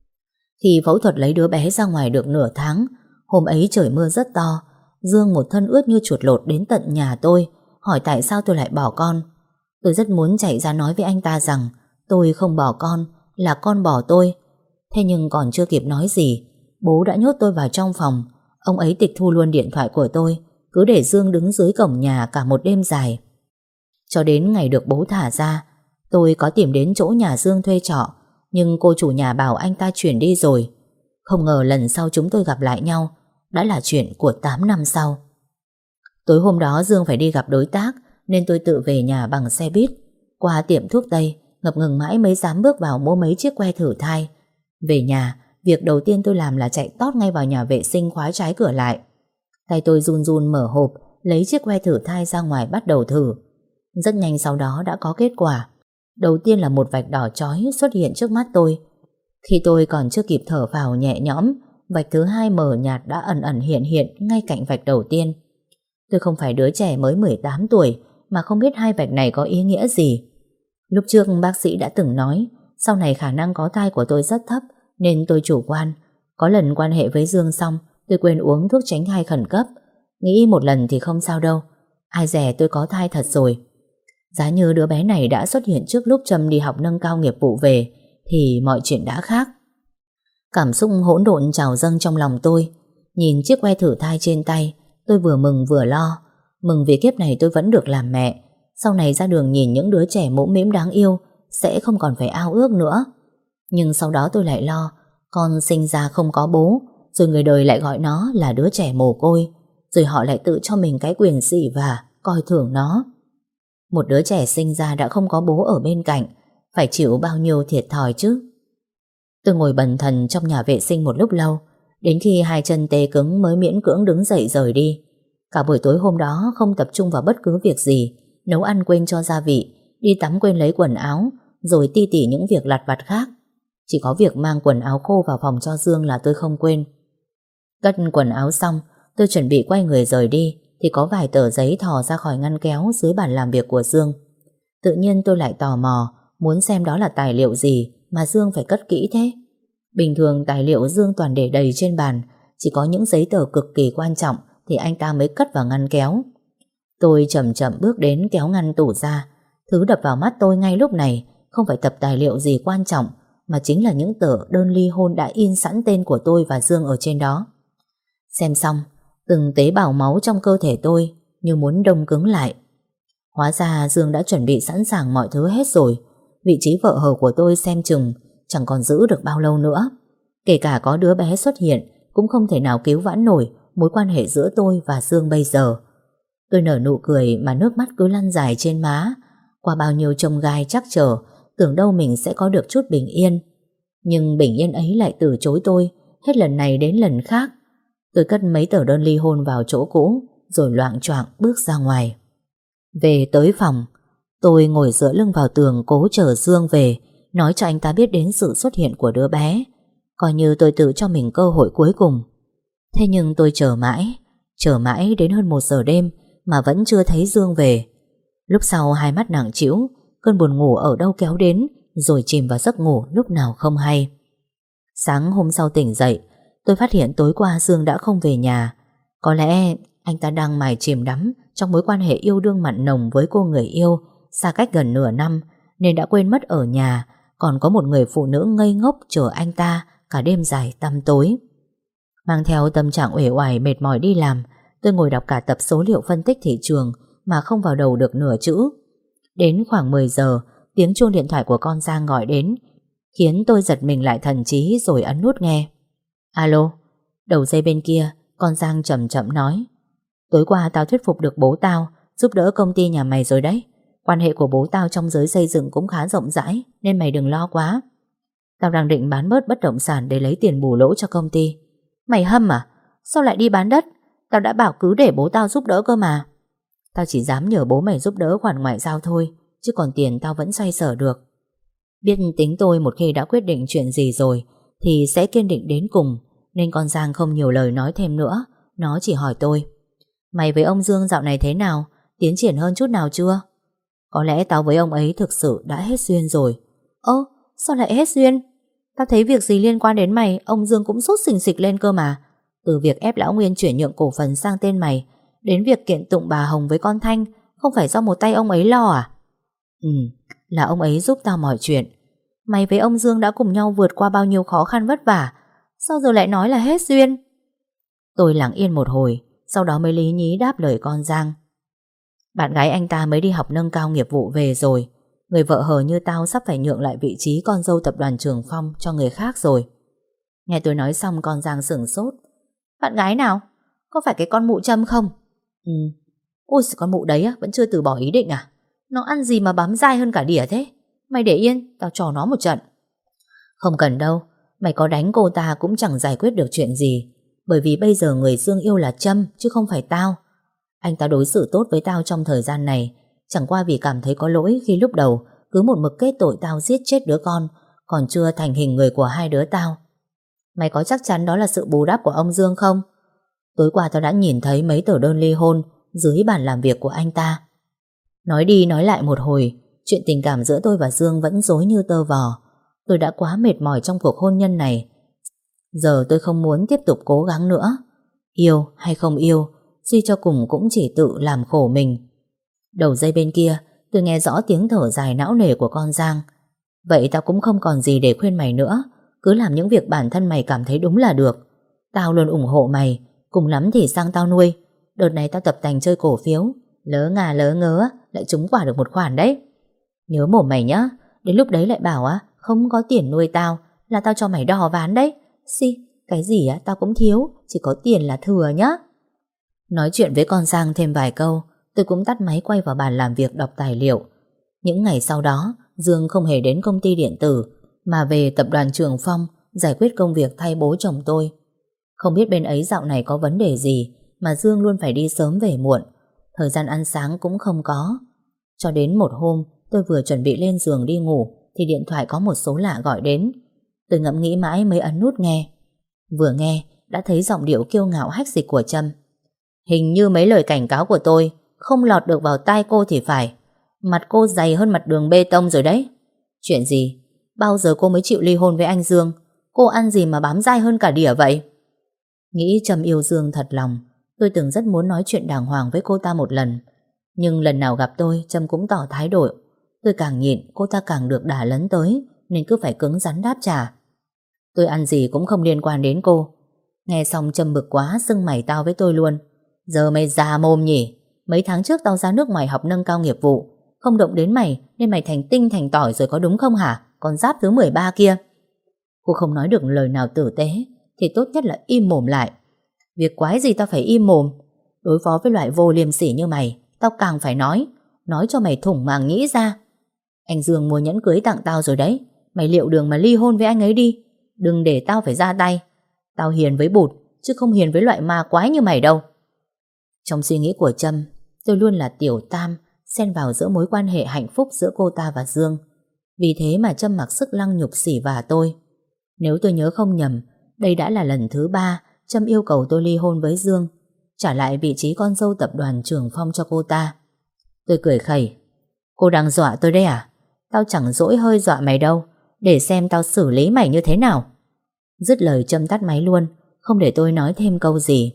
Khi phẫu thuật lấy đứa bé ra ngoài được nửa tháng, hôm ấy trời mưa rất to. Dương một thân ướt như chuột lột đến tận nhà tôi, hỏi tại sao tôi lại bỏ con. Tôi rất muốn chạy ra nói với anh ta rằng tôi không bỏ con, là con bỏ tôi. Thế nhưng còn chưa kịp nói gì, bố đã nhốt tôi vào trong phòng. Ông ấy tịch thu luôn điện thoại của tôi, cứ để Dương đứng dưới cổng nhà cả một đêm dài. Cho đến ngày được bố thả ra, tôi có tìm đến chỗ nhà Dương thuê trọ, nhưng cô chủ nhà bảo anh ta chuyển đi rồi. Không ngờ lần sau chúng tôi gặp lại nhau đã là chuyện của 8 năm sau. Tối hôm đó Dương phải đi gặp đối tác, nên tôi tự về nhà bằng xe buýt. Qua tiệm thuốc tây, ngập ngừng mãi mới dám bước vào mua mấy chiếc que thử thai. Về nhà, việc đầu tiên tôi làm là chạy tót ngay vào nhà vệ sinh khóa trái cửa lại. Tay tôi run run mở hộp, lấy chiếc que thử thai ra ngoài bắt đầu thử. Rất nhanh sau đó đã có kết quả. Đầu tiên là một vạch đỏ chói xuất hiện trước mắt tôi. Khi tôi còn chưa kịp thở phào nhẹ nhõm, vạch thứ hai mờ nhạt đã ẩn ẩn hiện hiện ngay cạnh vạch đầu tiên. Tôi không phải đứa trẻ mới 18 tuổi mà không biết hai vạch này có ý nghĩa gì. Lúc trước bác sĩ đã từng nói sau này khả năng có thai của tôi rất thấp, nên tôi chủ quan. Có lần quan hệ với Dương xong, tôi quên uống thuốc tránh thai khẩn cấp. Nghĩ một lần thì không sao đâu, ai dè tôi có thai thật rồi. Giá như đứa bé này đã xuất hiện trước lúc Trâm đi học nâng cao nghiệp vụ về, thì mọi chuyện đã khác. Cảm xúc hỗn độn trào dâng trong lòng tôi. Nhìn chiếc que thử thai trên tay, tôi vừa mừng vừa lo. Mừng vì kiếp này tôi vẫn được làm mẹ. Sau này ra đường nhìn những đứa trẻ mũm mĩm đáng yêu sẽ không còn phải ao ước nữa. Nhưng sau đó tôi lại lo, con sinh ra không có bố, rồi người đời lại gọi nó là đứa trẻ mồ côi, rồi họ lại tự cho mình cái quyền sỉ vả, coi thường nó. Một đứa trẻ sinh ra đã không có bố ở bên cạnh, phải chịu bao nhiêu thiệt thòi chứ. Tôi ngồi bần thần trong nhà vệ sinh một lúc lâu, đến khi hai chân tê cứng mới miễn cưỡng đứng dậy rời đi. Cả buổi tối hôm đó không tập trung vào bất cứ việc gì, nấu ăn quên cho gia vị, đi tắm quên lấy quần áo, rồi ti tỉ những việc lặt vặt khác. Chỉ có việc mang quần áo khô vào phòng cho Dương là tôi không quên. Cất quần áo xong, tôi chuẩn bị quay người rời đi, thì có vài tờ giấy thò ra khỏi ngăn kéo dưới bàn làm việc của Dương. Tự nhiên tôi lại tò mò, muốn xem đó là tài liệu gì mà Dương phải cất kỹ thế. Bình thường tài liệu Dương toàn để đầy trên bàn, chỉ có những giấy tờ cực kỳ quan trọng thì anh ta mới cất vào ngăn kéo. Tôi chậm chậm bước đến kéo ngăn tủ ra. Thứ đập vào mắt tôi ngay lúc này không phải tập tài liệu gì quan trọng, mà chính là những tờ đơn ly hôn đã in sẵn tên của tôi và Dương ở trên đó. Xem xong, từng tế bào máu trong cơ thể tôi như muốn đông cứng lại. Hóa ra Dương đã chuẩn bị sẵn sàng mọi thứ hết rồi. Vị trí vợ hờ của tôi xem chừng chẳng còn giữ được bao lâu nữa. Kể cả có đứa bé xuất hiện cũng không thể nào cứu vãn nổi mối quan hệ giữa tôi và Dương bây giờ. Tôi nở nụ cười mà nước mắt cứ lăn dài trên má. Qua bao nhiêu chông gai trắc trở, tưởng đâu mình sẽ có được chút bình yên. Nhưng bình yên ấy lại từ chối tôi, hết lần này đến lần khác. Tôi cất mấy tờ đơn ly hôn vào chỗ cũ, rồi loạng choạng bước ra ngoài. Về tới phòng, tôi ngồi dựa lưng vào tường cố chờ Dương về, nói cho anh ta biết đến sự xuất hiện của đứa bé, coi như tôi tự cho mình cơ hội cuối cùng. Thế nhưng tôi chờ mãi đến hơn 1 giờ đêm mà vẫn chưa thấy Dương về. Lúc sau hai mắt nặng trĩu, cơn buồn ngủ ở đâu kéo đến, rồi chìm vào giấc ngủ lúc nào không hay. Sáng hôm sau tỉnh dậy, tôi phát hiện tối qua Dương đã không về nhà. Có lẽ anh ta đang mải chìm đắm trong mối quan hệ yêu đương mặn nồng với cô người yêu, xa cách gần nửa năm, nên đã quên mất ở nhà còn có một người phụ nữ ngây ngốc chờ anh ta cả đêm dài tăm tối. Mang theo tâm trạng uể oải mệt mỏi đi làm, tôi ngồi đọc cả tập số liệu phân tích thị trường mà không vào đầu được nửa chữ. Đến khoảng 10 giờ, tiếng chuông điện thoại của con Giang gọi đến, khiến tôi giật mình lại thần trí rồi ấn nút nghe. Alo, đầu dây bên kia, con Giang chậm chậm nói. Tối qua tao thuyết phục được bố tao giúp đỡ công ty nhà mày rồi đấy. Quan hệ của bố tao trong giới xây dựng cũng khá rộng rãi, nên mày đừng lo quá. Tao đang định bán bớt bất động sản để lấy tiền bù lỗ cho công ty. Mày hâm à? Sao lại đi bán đất? Tao đã bảo cứ để bố tao giúp đỡ cơ mà. Tao chỉ dám nhờ bố mày giúp đỡ khoản ngoại giao thôi, chứ còn tiền tao vẫn xoay sở được. Biết tính tôi một khi đã quyết định chuyện gì rồi thì sẽ kiên định đến cùng, nên con Giang không nhiều lời nói thêm nữa. Nó chỉ hỏi tôi, mày với ông Dương dạo này thế nào? Tiến triển hơn chút nào chưa? Có lẽ tao với ông ấy thực sự đã hết duyên rồi. Ơ, sao lại hết duyên? Tao thấy việc gì liên quan đến mày ông Dương cũng sốt sình sịch lên cơ mà. Từ việc ép lão Nguyên chuyển nhượng cổ phần sang tên mày, đến việc kiện tụng bà Hồng với con Thanh, không phải do một tay ông ấy lo à? Là ông ấy giúp tao mọi chuyện. Mày với ông Dương đã cùng nhau vượt qua bao nhiêu khó khăn vất vả, sao giờ lại nói là hết duyên? Tôi lặng yên một hồi, sau đó mới lý nhí đáp lời con Giang. Bạn gái anh ta mới đi học nâng cao nghiệp vụ về rồi. Người vợ hờ như tao sắp phải nhượng lại vị trí con dâu tập đoàn Trường Phong cho người khác rồi. Nghe tôi nói xong con Giang sửng sốt. Bạn gái nào? Có phải cái con mụ Trâm không? Ôi, con mụ đấy vẫn chưa từ bỏ ý định à? Nó ăn gì mà bám dai hơn cả đỉa thế? Mày để yên, tao trò nó một trận. Không cần đâu, mày có đánh cô ta cũng chẳng giải quyết được chuyện gì. Bởi vì bây giờ người Dương yêu là Trâm chứ không phải tao. Anh ta đối xử tốt với tao trong thời gian này chẳng qua vì cảm thấy có lỗi khi lúc đầu cứ một mực kết tội tao giết chết đứa con còn chưa thành hình người của hai đứa tao. Mày có chắc chắn đó là sự bù đắp của ông Dương không? Tối qua tao đã nhìn thấy mấy tờ đơn ly hôn dưới bàn làm việc của anh ta. Nói đi nói lại một hồi, chuyện tình cảm giữa tôi và Dương vẫn rối như tơ vò. Tôi đã quá mệt mỏi trong cuộc hôn nhân này. Giờ tôi không muốn tiếp tục cố gắng nữa. Yêu hay không yêu, suy cho cùng cũng chỉ tự làm khổ mình. Đầu dây bên kia, tôi nghe rõ tiếng thở dài não nề của con Giang. Vậy tao cũng không còn gì để khuyên mày nữa. Cứ làm những việc bản thân mày cảm thấy đúng là được. Tao luôn ủng hộ mày. Cùng lắm thì sang tao nuôi. Đợt này tao tập tành chơi cổ phiếu. Lớ ngà lớ ngớ lại trúng quả được một khoản đấy. Nhớ mồm mày nhá. Đến lúc đấy lại bảo không có tiền nuôi tao là tao cho mày đò ván đấy. Cái gì tao cũng thiếu. Chỉ có tiền là thừa nhá. Nói chuyện với con Giang thêm vài câu, tôi cũng tắt máy quay vào bàn làm việc đọc tài liệu. Những ngày sau đó, Dương không hề đến công ty điện tử, mà về tập đoàn Trường Phong giải quyết công việc thay bố chồng tôi. Không biết bên ấy dạo này có vấn đề gì mà Dương luôn phải đi sớm về muộn. Thời gian ăn sáng cũng không có. Cho đến một hôm, tôi vừa chuẩn bị lên giường đi ngủ thì điện thoại có một số lạ gọi đến. Tôi ngẫm nghĩ mãi mới ấn nút nghe. Vừa nghe, đã thấy giọng điệu kiêu ngạo hách dịch của Trâm. Hình như mấy lời cảnh cáo của tôi không lọt được vào tai cô thì phải. Mặt cô dày hơn mặt đường bê tông rồi đấy. Chuyện gì? Bao giờ cô mới chịu ly hôn với anh Dương? Cô ăn gì mà bám dai hơn cả đỉa vậy? Nghĩ Trâm yêu Dương thật lòng, tôi từng rất muốn nói chuyện đàng hoàng với cô ta một lần. Nhưng lần nào gặp tôi, Trâm cũng tỏ thái độ. Tôi càng nhịn, cô ta càng được đả lấn tới, nên cứ phải cứng rắn đáp trả. Tôi ăn gì cũng không liên quan đến cô. Nghe xong Trâm bực quá, sưng mày tao với tôi luôn. Giờ mày già mồm nhỉ? Mấy tháng trước tao ra nước ngoài học nâng cao nghiệp vụ, không động đến mày nên mày thành tinh thành tỏi rồi có đúng không hả? Con giáp thứ 13 kia. Cô không nói được lời nào tử tế thì tốt nhất là im mồm lại. Việc quái gì tao phải im mồm? Đối phó với loại vô liêm sỉ như mày, tao càng phải nói cho mày thủng màng nghĩ ra. Anh Dương mua nhẫn cưới tặng tao rồi đấy. Mày liệu đường mà ly hôn với anh ấy đi. Đừng để tao phải ra tay. Tao hiền với bụt chứ không hiền với loại ma quái như mày đâu. Trong suy nghĩ của Trâm, tôi luôn là tiểu tam xen vào giữa mối quan hệ hạnh phúc giữa cô ta và Dương. Vì thế mà Trâm mặc sức lăng nhục xỉ vả tôi. Nếu tôi nhớ không nhầm, đây đã là lần thứ 3 Trâm yêu cầu tôi ly hôn với Dương, trả lại vị trí con dâu tập đoàn Trường Phong cho cô ta. Tôi cười khẩy. Cô đang dọa tôi đấy à? Tao chẳng dỗi hơi dọa mày đâu. Để xem tao xử lý mày như thế nào. Dứt lời Trâm tắt máy luôn, không để tôi nói thêm câu gì.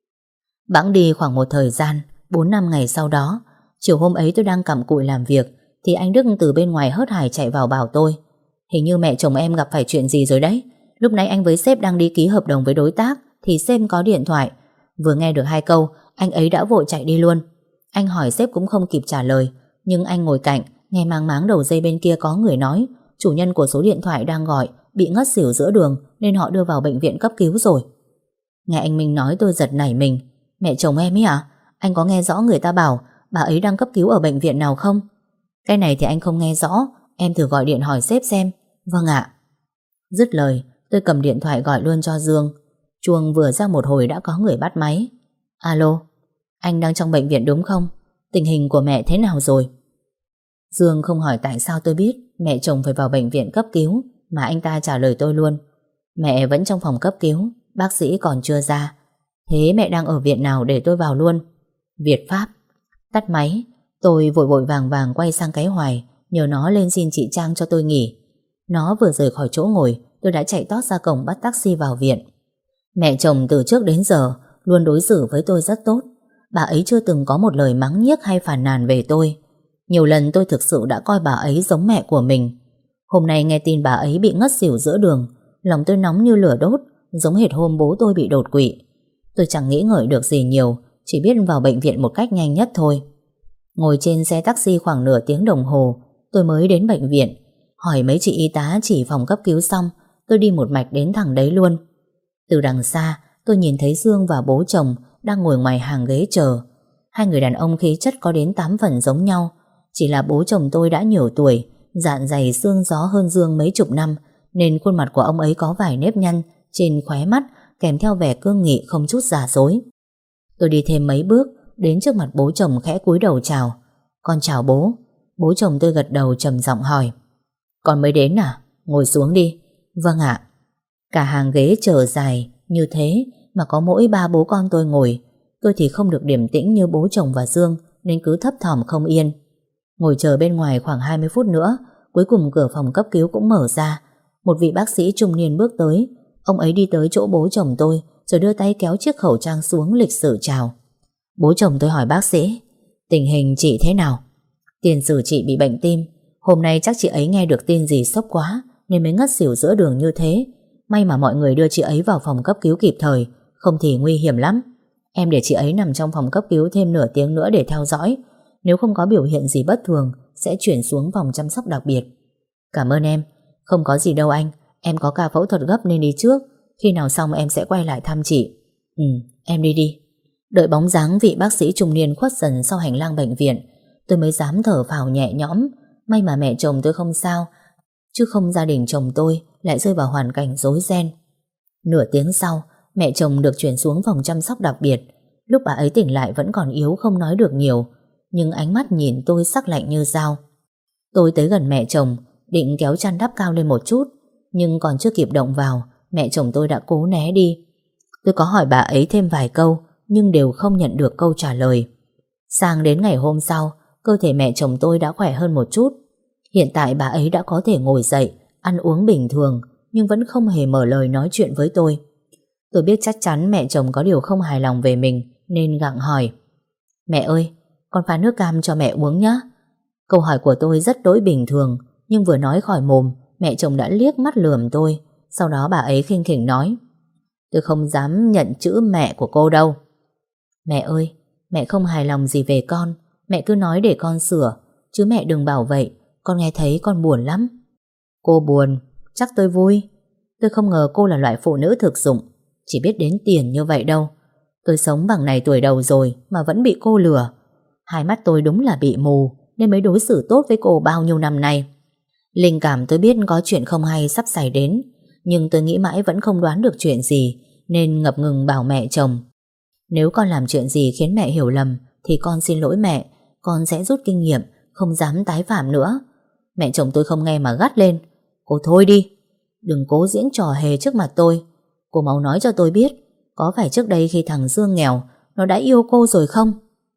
Bẵng đi khoảng một thời gian, 4-5 ngày sau đó, chiều hôm ấy tôi đang cặm cụi làm việc thì anh Đức từ bên ngoài hớt hải chạy vào bảo tôi. Hình như mẹ chồng em gặp phải chuyện gì rồi đấy. Lúc nãy anh với sếp đang đi ký hợp đồng với đối tác thì sếp có điện thoại. Vừa nghe được 2 câu, anh ấy đã vội chạy đi luôn. Anh hỏi sếp cũng không kịp trả lời, nhưng anh ngồi cạnh nghe máng máng đầu dây bên kia có người nói chủ nhân của số điện thoại đang gọi bị ngất xỉu giữa đường nên họ đưa vào bệnh viện cấp cứu rồi. Nghe anh Minh nói tôi giật nảy mình. Mẹ chồng em ấy à? Anh có nghe rõ người ta bảo bà ấy đang cấp cứu ở bệnh viện nào không? Cái này thì anh không nghe rõ. Em thử gọi điện hỏi sếp xem. Vâng ạ. Dứt lời tôi cầm điện thoại gọi luôn cho Dương. Chuông vừa ra một hồi đã có người bắt máy. Alo, anh đang trong bệnh viện đúng không? Tình hình của mẹ thế nào rồi? Dương không hỏi tại sao tôi biết mẹ chồng phải vào bệnh viện cấp cứu, mà anh ta trả lời tôi luôn. Mẹ vẫn trong phòng cấp cứu, bác sĩ còn chưa ra. Thế mẹ đang ở viện nào để tôi vào luôn? Việt Pháp. Tắt máy, tôi vội vội vàng vàng quay sang cái Hoài, nhờ nó lên xin chị Trang cho tôi nghỉ. Nó vừa rời khỏi chỗ ngồi, tôi đã chạy tót ra cổng bắt taxi vào viện. Mẹ chồng từ trước đến giờ luôn đối xử với tôi rất tốt. Bà ấy chưa từng có một lời mắng nhiếc hay phàn nàn về tôi. Nhiều lần tôi thực sự đã coi bà ấy giống mẹ của mình. Hôm nay nghe tin bà ấy bị ngất xỉu giữa đường, lòng tôi nóng như lửa đốt, giống hệt hôm bố tôi bị đột quỵ. Tôi chẳng nghĩ ngợi được gì nhiều, chỉ biết vào bệnh viện một cách nhanh nhất thôi. Ngồi trên xe taxi khoảng nửa tiếng đồng hồ, tôi mới đến bệnh viện. Hỏi mấy chị y tá chỉ phòng cấp cứu xong, tôi đi một mạch đến thẳng đấy luôn. Từ đằng xa, tôi nhìn thấy Dương và bố chồng đang ngồi ngoài hàng ghế chờ. Hai người đàn ông khí chất có đến 8 phần giống nhau. Chỉ là bố chồng tôi đã nhiều tuổi, dạn dày xương gió hơn Dương mấy chục năm, nên khuôn mặt của ông ấy có vài nếp nhăn trên khóe mắt, kèm theo vẻ cương nghị không chút giả dối. Tôi đi thêm mấy bước, đến trước mặt bố chồng khẽ cúi đầu chào. Con chào bố. Bố chồng tôi gật đầu trầm giọng hỏi. Con mới đến à? Ngồi xuống đi. Vâng ạ. Cả hàng ghế chờ dài như thế mà có mỗi 3 bố con tôi ngồi. Tôi thì không được điềm tĩnh như bố chồng và Dương, nên cứ thấp thỏm không yên. Ngồi chờ bên ngoài khoảng 20 phút nữa, cuối cùng cửa phòng cấp cứu cũng mở ra. Một vị bác sĩ trung niên bước tới. Ông ấy đi tới chỗ bố chồng tôi, rồi đưa tay kéo chiếc khẩu trang xuống lịch sự chào. Bố chồng tôi hỏi bác sĩ, tình hình chị thế nào? Tiền sử chị bị bệnh tim, Hôm nay chắc chị ấy nghe được tin gì sốc quá nên mới ngất xỉu giữa đường như thế. May mà mọi người đưa chị ấy vào phòng cấp cứu kịp thời, không thì nguy hiểm lắm. Em để chị ấy nằm trong phòng cấp cứu thêm nửa tiếng nữa để theo dõi. Nếu không có biểu hiện gì bất thường sẽ chuyển xuống phòng chăm sóc đặc biệt. Cảm ơn em. Không có gì đâu anh. Em có ca phẫu thuật gấp nên đi trước. Khi nào xong em sẽ quay lại thăm chị. Em đi đi. Đợi bóng dáng vị bác sĩ trung niên khuất dần sau hành lang bệnh viện, tôi mới dám thở phào nhẹ nhõm. May mà mẹ chồng tôi không sao, chứ không gia đình chồng tôi lại rơi vào hoàn cảnh rối ren. Nửa tiếng sau, mẹ chồng được chuyển xuống phòng chăm sóc đặc biệt. Lúc bà ấy tỉnh lại vẫn còn yếu, không nói được nhiều, nhưng ánh mắt nhìn tôi sắc lạnh như dao. Tôi tới gần mẹ chồng, định kéo chăn đắp cao lên một chút, nhưng còn chưa kịp động vào, mẹ chồng tôi đã cố né đi. Tôi có hỏi bà ấy thêm vài câu, nhưng đều không nhận được câu trả lời. Sang đến ngày hôm sau, cơ thể mẹ chồng tôi đã khỏe hơn một chút. Hiện tại bà ấy đã có thể ngồi dậy, ăn uống bình thường, nhưng vẫn không hề mở lời nói chuyện với tôi. Tôi biết chắc chắn mẹ chồng có điều không hài lòng về mình, nên gặng hỏi: Mẹ ơi, con pha nước cam cho mẹ uống nhé. Câu hỏi của tôi rất đỗi bình thường, nhưng vừa nói khỏi mồm, mẹ chồng đã liếc mắt lườm tôi. Sau đó bà ấy khinh khỉnh nói: Tôi không dám nhận chữ mẹ của cô đâu. Mẹ ơi, mẹ không hài lòng gì về con, mẹ cứ nói để con sửa, chứ mẹ đừng bảo vậy, con nghe thấy con buồn lắm. Cô buồn, chắc tôi vui. Tôi không ngờ cô là loại phụ nữ thực dụng, chỉ biết đến tiền như vậy đâu. Tôi sống bằng này tuổi đầu rồi mà vẫn bị cô lừa. Hai mắt tôi đúng là bị mù, nên mới đối xử tốt với cô bao nhiêu năm nay. Linh cảm tôi biết có chuyện không hay sắp xảy đến, nhưng tôi nghĩ mãi vẫn không đoán được chuyện gì, nên ngập ngừng bảo mẹ chồng: Nếu con làm chuyện gì khiến mẹ hiểu lầm thì con xin lỗi mẹ, con sẽ rút kinh nghiệm, không dám tái phạm nữa. Mẹ chồng tôi không nghe mà gắt lên: Cô thôi đi, đừng cố diễn trò hề trước mặt tôi. Cô mau nói cho tôi biết, có phải trước đây khi thằng Dương nghèo nó đã yêu cô rồi không?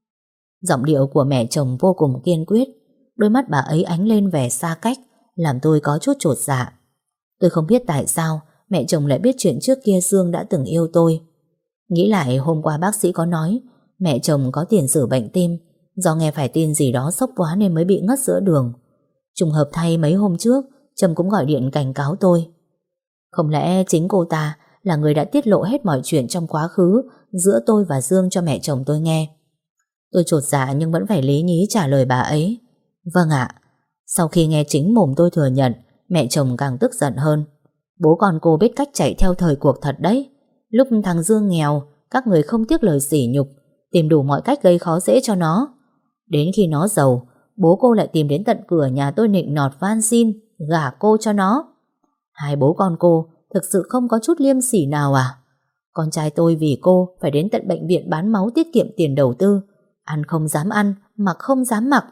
Giọng điệu của mẹ chồng vô cùng kiên quyết, đôi mắt bà ấy ánh lên vẻ xa cách, làm tôi có chút chột dạ. Tôi không biết tại sao mẹ chồng lại biết chuyện trước kia Dương đã từng yêu tôi. Nghĩ lại hôm qua bác sĩ có nói mẹ chồng có tiền sử bệnh tim, do nghe phải tin gì đó sốc quá nên mới bị ngất giữa đường. Trùng hợp thay mấy hôm trước Trâm cũng gọi điện cảnh cáo tôi. Không lẽ chính cô ta là người đã tiết lộ hết mọi chuyện trong quá khứ giữa tôi và Dương cho mẹ chồng tôi nghe? Tôi chột dạ nhưng vẫn phải lý nhí trả lời bà ấy: Vâng ạ. Sau khi nghe chính mồm tôi thừa nhận, mẹ chồng càng tức giận hơn. Bố con cô biết cách chạy theo thời cuộc thật đấy. Lúc thằng Dương nghèo, các người không tiếc lời sỉ nhục, tìm đủ mọi cách gây khó dễ cho nó. Đến khi nó giàu, bố cô lại tìm đến tận cửa nhà tôi nịnh nọt van xin gả cô cho nó. Hai bố con cô thực sự không có chút liêm sỉ nào à? Con trai tôi vì cô phải đến tận bệnh viện bán máu tiết kiệm tiền đầu tư, ăn không dám ăn, mặc không dám mặc.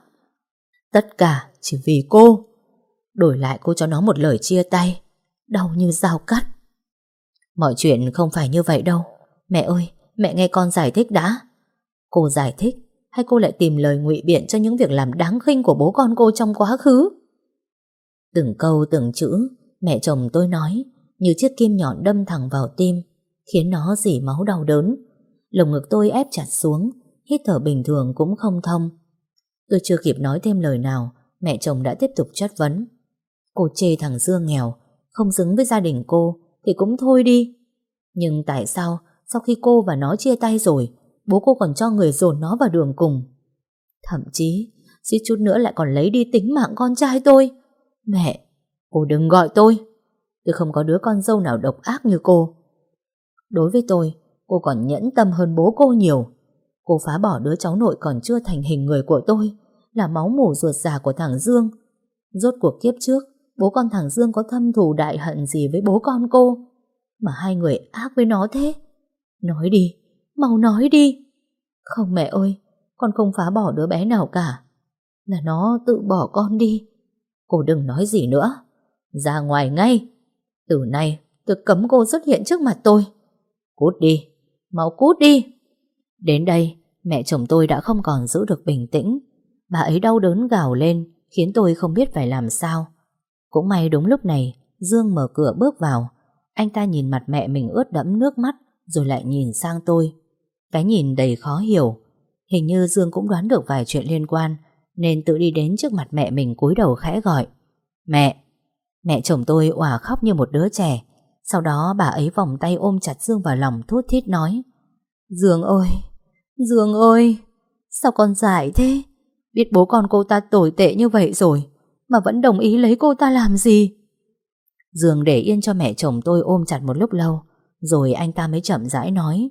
Tất cả chỉ vì cô. Đổi lại cô cho nó một lời chia tay, đau như dao cắt. Mọi chuyện không phải như vậy đâu. Mẹ ơi, mẹ nghe con giải thích đã. Cô giải thích hay cô lại tìm lời ngụy biện cho những việc làm đáng khinh của bố con cô trong quá khứ? Từng câu từng chữ mẹ chồng tôi nói như chiếc kim nhọn đâm thẳng vào tim, khiến nó rỉ máu đau đớn. Lồng ngực tôi ép chặt xuống, hít thở bình thường cũng không thông. Tôi chưa kịp nói thêm lời nào, mẹ chồng đã tiếp tục chất vấn. Cô chê thằng Dương nghèo, không xứng với gia đình cô thì cũng thôi đi. Nhưng tại sao sau khi cô và nó chia tay rồi, bố cô còn cho người dồn nó vào đường cùng? Thậm chí suýt chút nữa lại còn lấy đi tính mạng con trai tôi. Mẹ, cô đừng gọi tôi. Tôi không có đứa con dâu nào độc ác như cô. Đối với tôi, cô còn nhẫn tâm hơn bố cô nhiều. Cô phá bỏ đứa cháu nội còn chưa thành hình người của tôi, là máu mủ ruột già của thằng Dương. Rốt cuộc kiếp trước, bố con thằng Dương có thâm thù đại hận gì với bố con cô mà hai người ác với nó thế? Nói đi, mau nói đi. Không mẹ ơi, con không phá bỏ đứa bé nào cả, là nó tự bỏ con đi. Cô đừng nói gì nữa. Ra ngoài ngay. Từ nay tôi cấm cô xuất hiện trước mặt tôi. Cút đi, mau cút đi. Đến đây, mẹ chồng tôi đã không còn giữ được bình tĩnh. Bà ấy đau đớn gào lên, khiến tôi không biết phải làm sao. Cũng may đúng lúc này Dương mở cửa bước vào. Anh ta nhìn mặt mẹ mình ướt đẫm nước mắt, rồi lại nhìn sang tôi. Cái nhìn đầy khó hiểu. Hình như Dương cũng đoán được vài chuyện liên quan, nên tự đi đến trước mặt mẹ mình cúi đầu khẽ gọi. Mẹ! Mẹ chồng tôi òa khóc như một đứa trẻ. Sau đó bà ấy vòng tay ôm chặt Dương vào lòng thút thít nói: Dương ơi! Dương ơi! Sao con dại thế? Biết bố con cô ta tồi tệ như vậy rồi mà vẫn đồng ý lấy cô ta làm gì? Dương để yên cho mẹ chồng tôi ôm chặt một lúc lâu, rồi anh ta mới chậm rãi nói: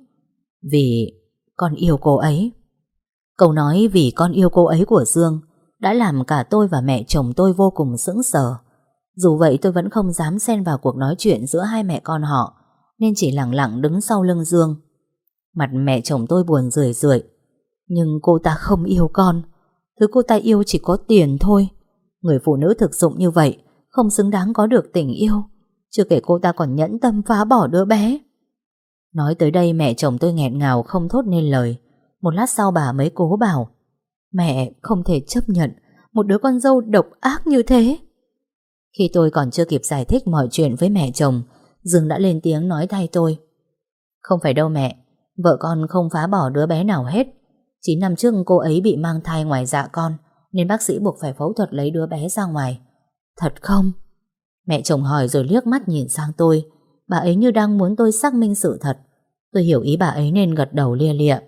Vì con yêu cô ấy. Câu nói vì con yêu cô ấy của Dương đã làm cả tôi và mẹ chồng tôi vô cùng sững sờ. Dù vậy tôi vẫn không dám xen vào cuộc nói chuyện giữa hai mẹ con họ, nên chỉ lặng lặng đứng sau lưng Dương. Mặt mẹ chồng tôi buồn rười rượi. Nhưng cô ta không yêu con. Thứ cô ta yêu chỉ có tiền thôi. Người phụ nữ thực dụng như vậy không xứng đáng có được tình yêu. Chưa kể cô ta còn nhẫn tâm phá bỏ đứa bé. Nói tới đây mẹ chồng tôi nghẹn ngào không thốt nên lời. Một lát sau bà mới cố bảo: Mẹ không thể chấp nhận một đứa con dâu độc ác như thế. Khi tôi còn chưa kịp giải thích mọi chuyện với mẹ chồng, Dương đã lên tiếng nói thay tôi: Không phải đâu mẹ, vợ con không phá bỏ đứa bé nào hết. 9 năm trước cô ấy bị mang thai ngoài dạ con, nên bác sĩ buộc phải phẫu thuật lấy đứa bé ra ngoài. Thật không? Mẹ chồng hỏi rồi liếc mắt nhìn sang tôi. Bà ấy như đang muốn tôi xác minh sự thật. Tôi hiểu ý bà ấy nên gật đầu lia lịa.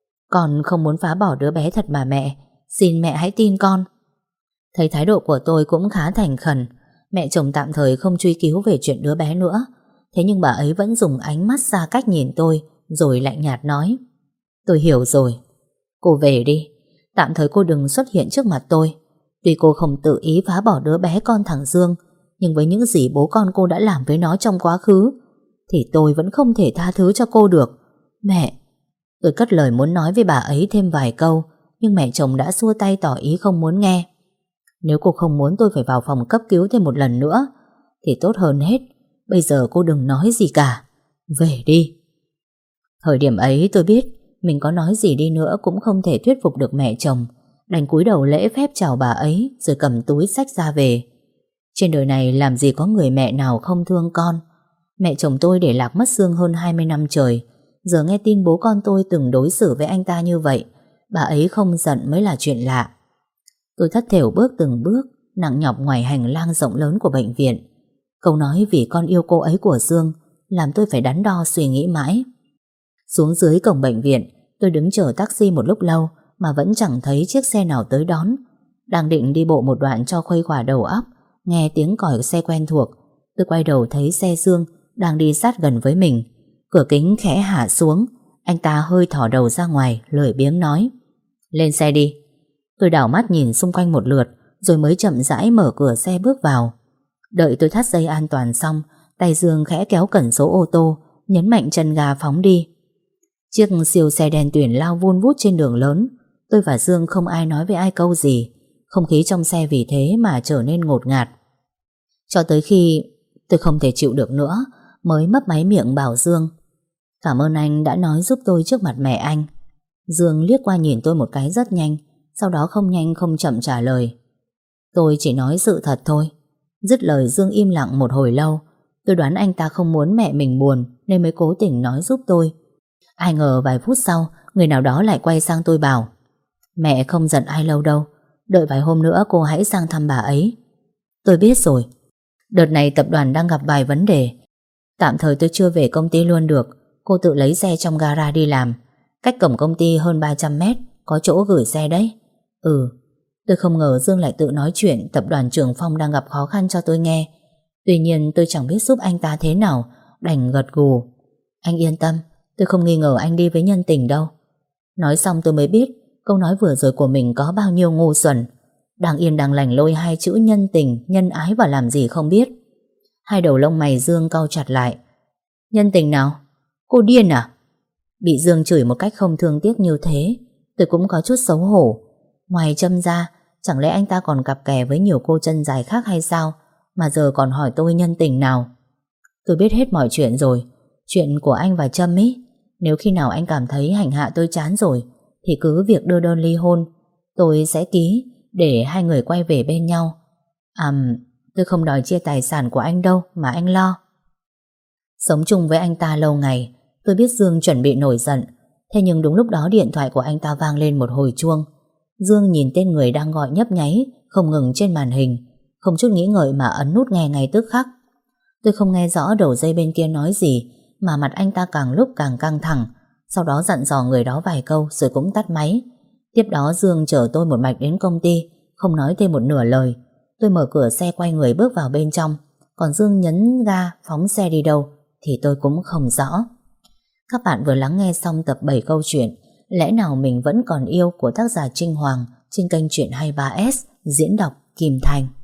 Con không muốn phá bỏ đứa bé thật mà mẹ. Xin mẹ hãy tin con. Thấy thái độ của tôi cũng khá thành khẩn, mẹ chồng tạm thời không truy cứu về chuyện đứa bé nữa. Thế nhưng bà ấy vẫn dùng ánh mắt xa cách nhìn tôi, rồi lạnh nhạt nói: Tôi hiểu rồi. Cô về đi. Tạm thời cô đừng xuất hiện trước mặt tôi. Tuy cô không tự ý phá bỏ đứa bé con thằng Dương, nhưng với những gì bố con cô đã làm với nó trong quá khứ thì tôi vẫn không thể tha thứ cho cô được. Mẹ! Tôi cất lời muốn nói với bà ấy thêm vài câu, nhưng mẹ chồng đã xua tay tỏ ý không muốn nghe. Nếu cô không muốn tôi phải vào phòng cấp cứu thêm một lần nữa thì tốt hơn hết bây giờ cô đừng nói gì cả. Về đi. Thời điểm ấy tôi biết mình có nói gì đi nữa cũng không thể thuyết phục được mẹ chồng, đành cúi đầu lễ phép chào bà ấy rồi cầm túi xách ra về. Trên đời này làm gì có người mẹ nào không thương con. Mẹ chồng tôi để lạc mất Dương hơn 20 năm trời. Giờ nghe tin bố con tôi từng đối xử với anh ta như vậy, bà ấy không giận mới là chuyện lạ. Tôi thất thểu bước từng bước nặng nhọc ngoài hành lang rộng lớn của bệnh viện. Câu nói vì con yêu cô ấy của Dương làm tôi phải đắn đo suy nghĩ mãi. Xuống dưới cổng bệnh viện, tôi đứng chờ taxi một lúc lâu mà vẫn chẳng thấy chiếc xe nào tới đón. Đang định đi bộ một đoạn cho khuây khỏa đầu óc, nghe tiếng còi xe quen thuộc, tôi quay đầu thấy xe Dương đang đi sát gần với mình. Cửa kính khẽ hạ xuống, anh ta hơi thỏ đầu ra ngoài, lười biếng nói: Lên xe đi. Tôi đảo mắt nhìn xung quanh một lượt, rồi mới chậm rãi mở cửa xe bước vào. Đợi tôi thắt dây an toàn xong, tay Dương khẽ kéo cẩn số ô tô, nhấn mạnh chân ga phóng đi. Chiếc siêu xe đen tuyền lao vun vút trên đường lớn. Tôi và Dương không ai nói với ai câu gì. Không khí trong xe vì thế mà trở nên ngột ngạt. Cho tới khi tôi không thể chịu được nữa, mới mấp máy miệng bảo Dương: Cảm ơn anh đã nói giúp tôi trước mặt mẹ anh. Dương liếc qua nhìn tôi một cái rất nhanh, sau đó không nhanh không chậm trả lời: Tôi chỉ nói sự thật thôi. Dứt lời Dương im lặng một hồi lâu. Tôi đoán anh ta không muốn mẹ mình buồn nên mới cố tình nói giúp tôi. Ai ngờ vài phút sau, người nào đó lại quay sang tôi bảo: Mẹ không giận ai lâu đâu, đợi vài hôm nữa cô hãy sang thăm bà ấy. Tôi biết rồi. Đợt này tập đoàn đang gặp vài vấn đề. Tạm thời tôi chưa về công ty luôn được. Cô tự lấy xe trong gara đi làm. Cách cổng công ty hơn 300 mét, có chỗ gửi xe đấy. Tôi không ngờ Dương lại tự nói chuyện tập đoàn Trường Phong đang gặp khó khăn cho tôi nghe. Tuy nhiên tôi chẳng biết giúp anh ta thế nào, đành gật gù. Anh yên tâm, tôi không nghi ngờ anh đi với nhân tình đâu. Nói xong tôi mới biết câu nói vừa rồi của mình có bao nhiêu ngu xuẩn. Đang yên đang lành lôi hai chữ nhân tình, nhân ái vào làm gì không biết. Hai đầu lông mày Dương cau chặt lại. Nhân tình nào? Cô điên à? Bị Dương chửi một cách không thương tiếc như thế, tôi cũng có chút xấu hổ. Ngoài Trâm ra, chẳng lẽ anh ta còn cặp kè với nhiều cô chân dài khác hay sao, mà giờ còn hỏi tôi nhân tình nào? Tôi biết hết mọi chuyện rồi. Chuyện của anh và Trâm ý. Nếu khi nào anh cảm thấy hành hạ tôi chán rồi thì cứ việc đưa đơn ly hôn, tôi sẽ ký để hai người quay về bên nhau. Tôi không đòi chia tài sản của anh đâu mà anh lo. Sống chung với anh ta lâu ngày, tôi biết Dương chuẩn bị nổi giận. Thế nhưng đúng lúc đó điện thoại của anh ta vang lên một hồi chuông. Dương nhìn tên người đang gọi nhấp nháy không ngừng trên màn hình, không chút nghĩ ngợi mà ấn nút nghe ngay tức khắc. Tôi không nghe rõ đầu dây bên kia nói gì, mà mặt anh ta càng lúc càng căng thẳng. Sau đó dặn dò người đó vài câu rồi cũng tắt máy. Tiếp đó Dương chở tôi một mạch đến công ty, không nói thêm một nửa lời. Tôi mở cửa xe quay người bước vào bên trong, còn Dương nhấn ga phóng xe đi đâu thì tôi cũng không rõ. Các bạn vừa lắng nghe xong tập 7 câu chuyện Lẽ nào mình vẫn còn yêu của tác giả Trinh Hoàng trên kênh Chuyện 23S, diễn đọc Kim Thành.